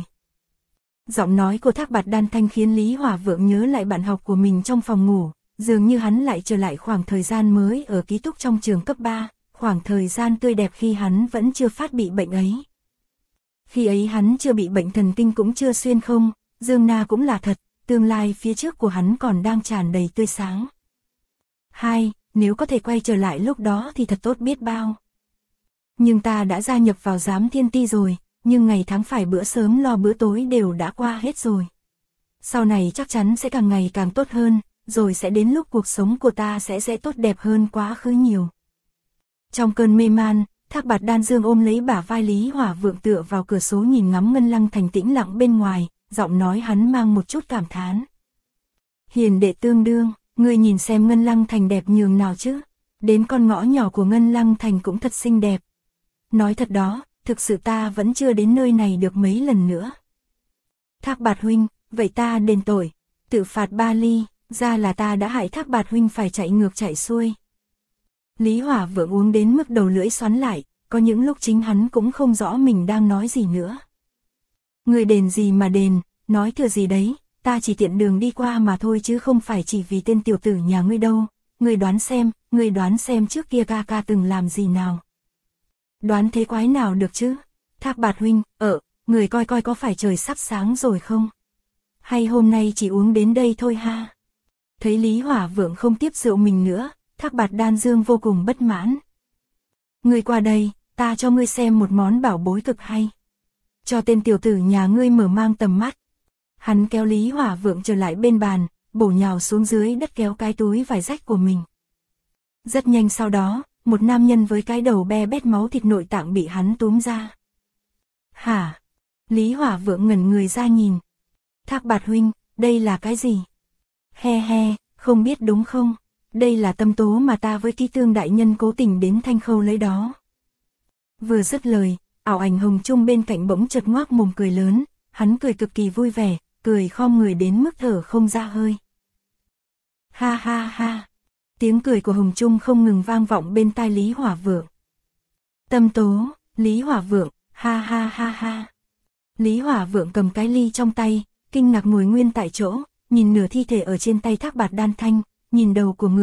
Giọng nói của Thác Bạt Đan Thanh khiến Lý Hỏa Vượng nhớ lại bạn học của mình trong phòng ngủ, dường như hắn lại trở lại khoảng thời gian mới ở ký túc trong trường cấp 3, khoảng thời gian tươi đẹp khi hắn vẫn chưa phát bị bệnh ấy. Khi ấy hắn chưa bị bệnh thần kinh cũng chưa xuyên không, Dương Na cũng là thật, tương lai phía trước của hắn còn đang tràn đầy tươi sáng. Nếu có thể quay trở lại lúc đó thì thật tốt biết bao. Nhưng ta đã gia nhập vào giám thiên ti rồi, nhưng ngày tháng phải bữa sớm lo bữa tối đều đã qua hết rồi. Sau này chắc chắn sẽ càng ngày càng tốt hơn, rồi sẽ đến lúc cuộc sống của ta sẽ tốt đẹp hơn quá khứ nhiều. Trong cơn mê man, Thác Bạt Đan Dương ôm lấy bả vai Lý Hỏa Vượng tựa vào cửa sổ nhìn ngắm Ngân Lăng Thành tĩnh lặng bên ngoài, giọng nói hắn mang một chút cảm thán. Hiền đệ tương đương, ngươi nhìn xem Ngân Lăng Thành đẹp nhường nào chứ, đến con ngõ nhỏ của Ngân Lăng Thành cũng thật xinh đẹp. Nói thật đó, thực sự ta vẫn chưa đến nơi này được mấy lần nữa. Thác Bạt huynh, vậy ta đền tội, tự phạt 3 ly, ra là ta đã hại Thác Bạt huynh phải chạy ngược chạy xuôi. Lý Hỏa Vượng uống đến mức đầu lưỡi xoắn lại, có những lúc chính hắn cũng không rõ mình đang nói gì nữa. Người đền gì mà đền, nói thừa gì đấy, ta chỉ tiện đường đi qua mà thôi chứ không phải chỉ vì tên tiểu tử nhà ngươi đâu, ngươi đoán xem trước kia ca ca từng làm gì nào. Đoán thế quái nào được chứ, Thác Bạt huynh, người coi coi có phải trời sắp sáng rồi không? Hay hôm nay chỉ uống đến đây thôi ha? Thấy Lý Hỏa Vượng không tiếp rượu mình nữa, Thác Bạt Đan Dương vô cùng bất mãn. Ngươi qua đây, ta cho ngươi xem một món bảo bối cực hay. Cho tên tiểu tử nhà ngươi mở mang tầm mắt. Hắn kéo Lý Hỏa Vượng trở lại bên bàn, bổ nhào xuống dưới đất kéo cái túi vải rách của mình. Rất nhanh sau đó, một nam nhân với cái đầu be bét máu thịt nội tạng bị hắn túm ra. Hả? Lý Hỏa Vượng ngẩn người ra nhìn. Thác Bạt huynh, đây là cái gì? He, không biết đúng không? Đây là tâm tố mà ta với Ký Tương đại nhân cố tình đến Thanh Khâu lấy đó. Vừa dứt lời, ảo ảnh Hồng Trung bên cạnh bỗng chợt ngoác mồm cười lớn, hắn cười cực kỳ vui vẻ, cười khom người đến mức thở không ra hơi. Ha ha ha. Tiếng cười của Hồng Trung không ngừng vang vọng bên tai Lý Hỏa Vượng. Tâm tố, Lý Hỏa Vượng, ha ha ha ha. Lý Hỏa Vượng cầm cái ly trong tay, kinh ngạc ngồi nguyên tại chỗ, nhìn nửa thi thể ở trên tay Thác Bạt Đan Thanh, nhìn đầu của người